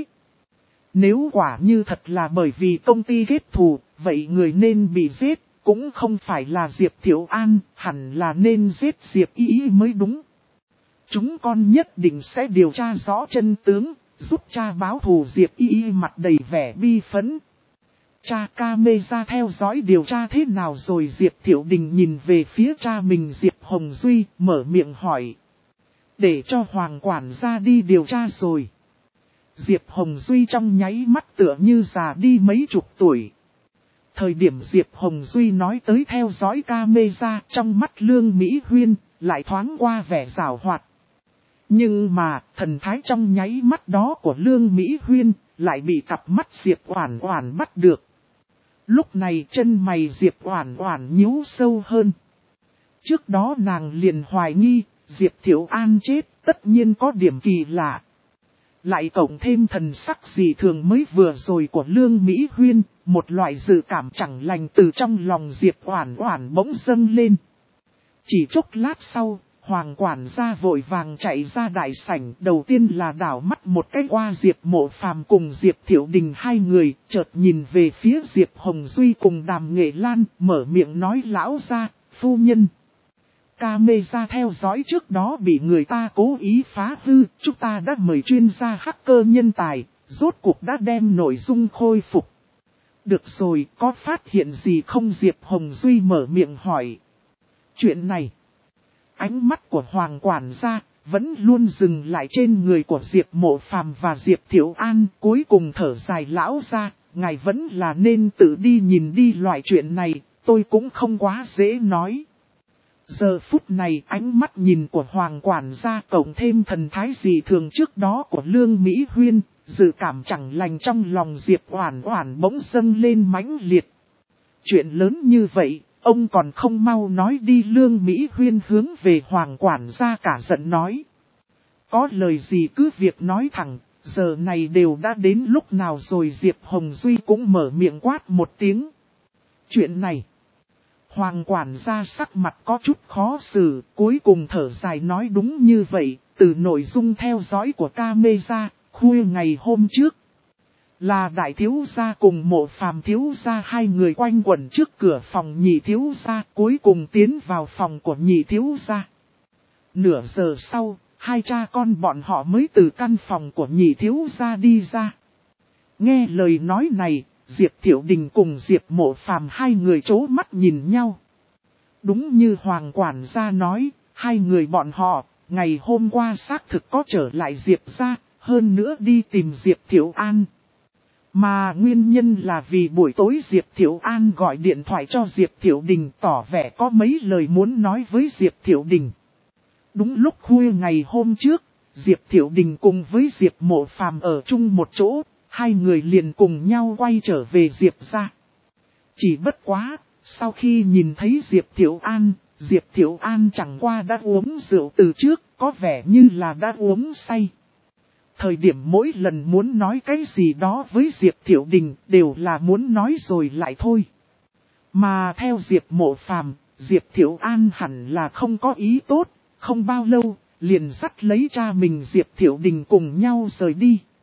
Nếu quả như thật là bởi vì công ty kết thù, vậy người nên bị giết, cũng không phải là Diệp Thiệu An, hẳn là nên giết Diệp Y mới đúng. Chúng con nhất định sẽ điều tra rõ chân tướng, giúp cha báo thù. Diệp Y mặt đầy vẻ bi phẫn. Cha camera theo dõi điều tra thế nào rồi? Diệp Thiệu Đình nhìn về phía cha mình Diệp Hồng Duy, mở miệng hỏi. Để cho Hoàng quản gia đi điều tra rồi. Diệp Hồng Duy trong nháy mắt tựa như già đi mấy chục tuổi. Thời điểm Diệp Hồng Duy nói tới theo dõi camera, trong mắt Lương Mỹ Huyên lại thoáng qua vẻ giảo hoạt. Nhưng mà, thần thái trong nháy mắt đó của Lương Mỹ Huyên lại bị cặp mắt Diệp Oản Oản bắt được. Lúc này chân mày Diệp Oản Oản nhíu sâu hơn. Trước đó nàng liền hoài nghi, Diệp Thiệu An chết tất nhiên có điểm kỳ lạ. Lại cộng thêm thần sắc dị thường mới vừa rồi của Lương Mỹ Huyên, một loại dự cảm chẳng lành từ trong lòng Diệp Oản Oản bỗng dâng lên. Chỉ chốc lát sau, Hoàng quản gia vội vàng chạy ra đại sảnh, đầu tiên là đảo mắt một cái qua Diệp Mộ Phàm cùng Diệp Thiệu Đình hai người, chợt nhìn về phía Diệp Hồng Duy cùng Đàm Nghệ Lan, mở miệng nói lão gia, phu nhân. Camera theo dõi trước đó bị người ta cố ý phá hư, chúng ta đã mời chuyên gia hacker nhân tài, rốt cuộc đã đem nội dung khôi phục. Được rồi, có phát hiện gì không? Diệp Hồng Duy mở miệng hỏi. Chuyện này, ánh mắt của Hoàng quản gia vẫn luôn dừng lại trên người của Diệp Mộ Phàm và Diệp Thiệu An, cuối cùng thở dài lão gia, ngài vẫn là nên tự đi nhìn đi, loại chuyện này, tôi cũng không quá dễ nói. Giờ phút này ánh mắt nhìn của Hoàng quản gia cộng thêm thần thái dị thường trước đó của Lương Mỹ Huyên, dự cảm chẳng lành trong lòng Diệp Oản Oản bỗng dâng lên mãnh liệt. Chuyện lớn như vậy, ông còn không mau nói đi. Lương Mỹ Huyên hướng về Hoàng quản gia cả giận nói. Có lời gì cứ việc nói thẳng, giờ này đều đã đến lúc nào rồi? Diệp Hồng Duy cũng mở miệng quát một tiếng. Chuyện này, Hoàng quản gia sắc mặt có chút khó xử, cuối cùng thở dài nói đúng như vậy, từ nội dung theo dõi của camera, khuya ngày hôm trước. Là đại thiếu gia cùng Mộ Phàm thiếu gia hai người quanh quẩn trước cửa phòng nhị thiếu gia, cuối cùng tiến vào phòng của nhị thiếu gia. Nửa giờ sau, hai cha con bọn họ mới từ căn phòng của nhị thiếu gia đi ra. Nghe lời nói này, Diệp Thiệu Đình cùng Diệp Mộ Phàm hai người trố mắt nhìn nhau. Đúng như Hoàng quản gia nói, hai người bọn họ, ngày hôm qua xác thực có trở lại Diệp gia, hơn nữa đi tìm Diệp Thiệu An. Mà nguyên nhân là vì buổi tối Diệp Thiệu An gọi điện thoại cho Diệp Thiệu Đình tỏ vẻ có mấy lời muốn nói với Diệp Thiệu Đình. Đúng lúc khuya ngày hôm trước, Diệp Thiệu Đình cùng với Diệp Mộ Phàm ở chung một chỗ, hai người liền cùng nhau quay trở về Diệp gia. Chỉ bất quá, sau khi nhìn thấy Diệp Thiệu An chẳng qua đã uống rượu từ trước, có vẻ như là đã uống say. Thời điểm mỗi lần muốn nói cái gì đó với Diệp Thiệu Đình đều là muốn nói rồi lại thôi. Mà theo Diệp Mộ Phàm, Diệp Thiệu An hẳn là không có ý tốt, không bao lâu, liền dắt lấy cha mình Diệp Thiệu Đình cùng nhau rời đi.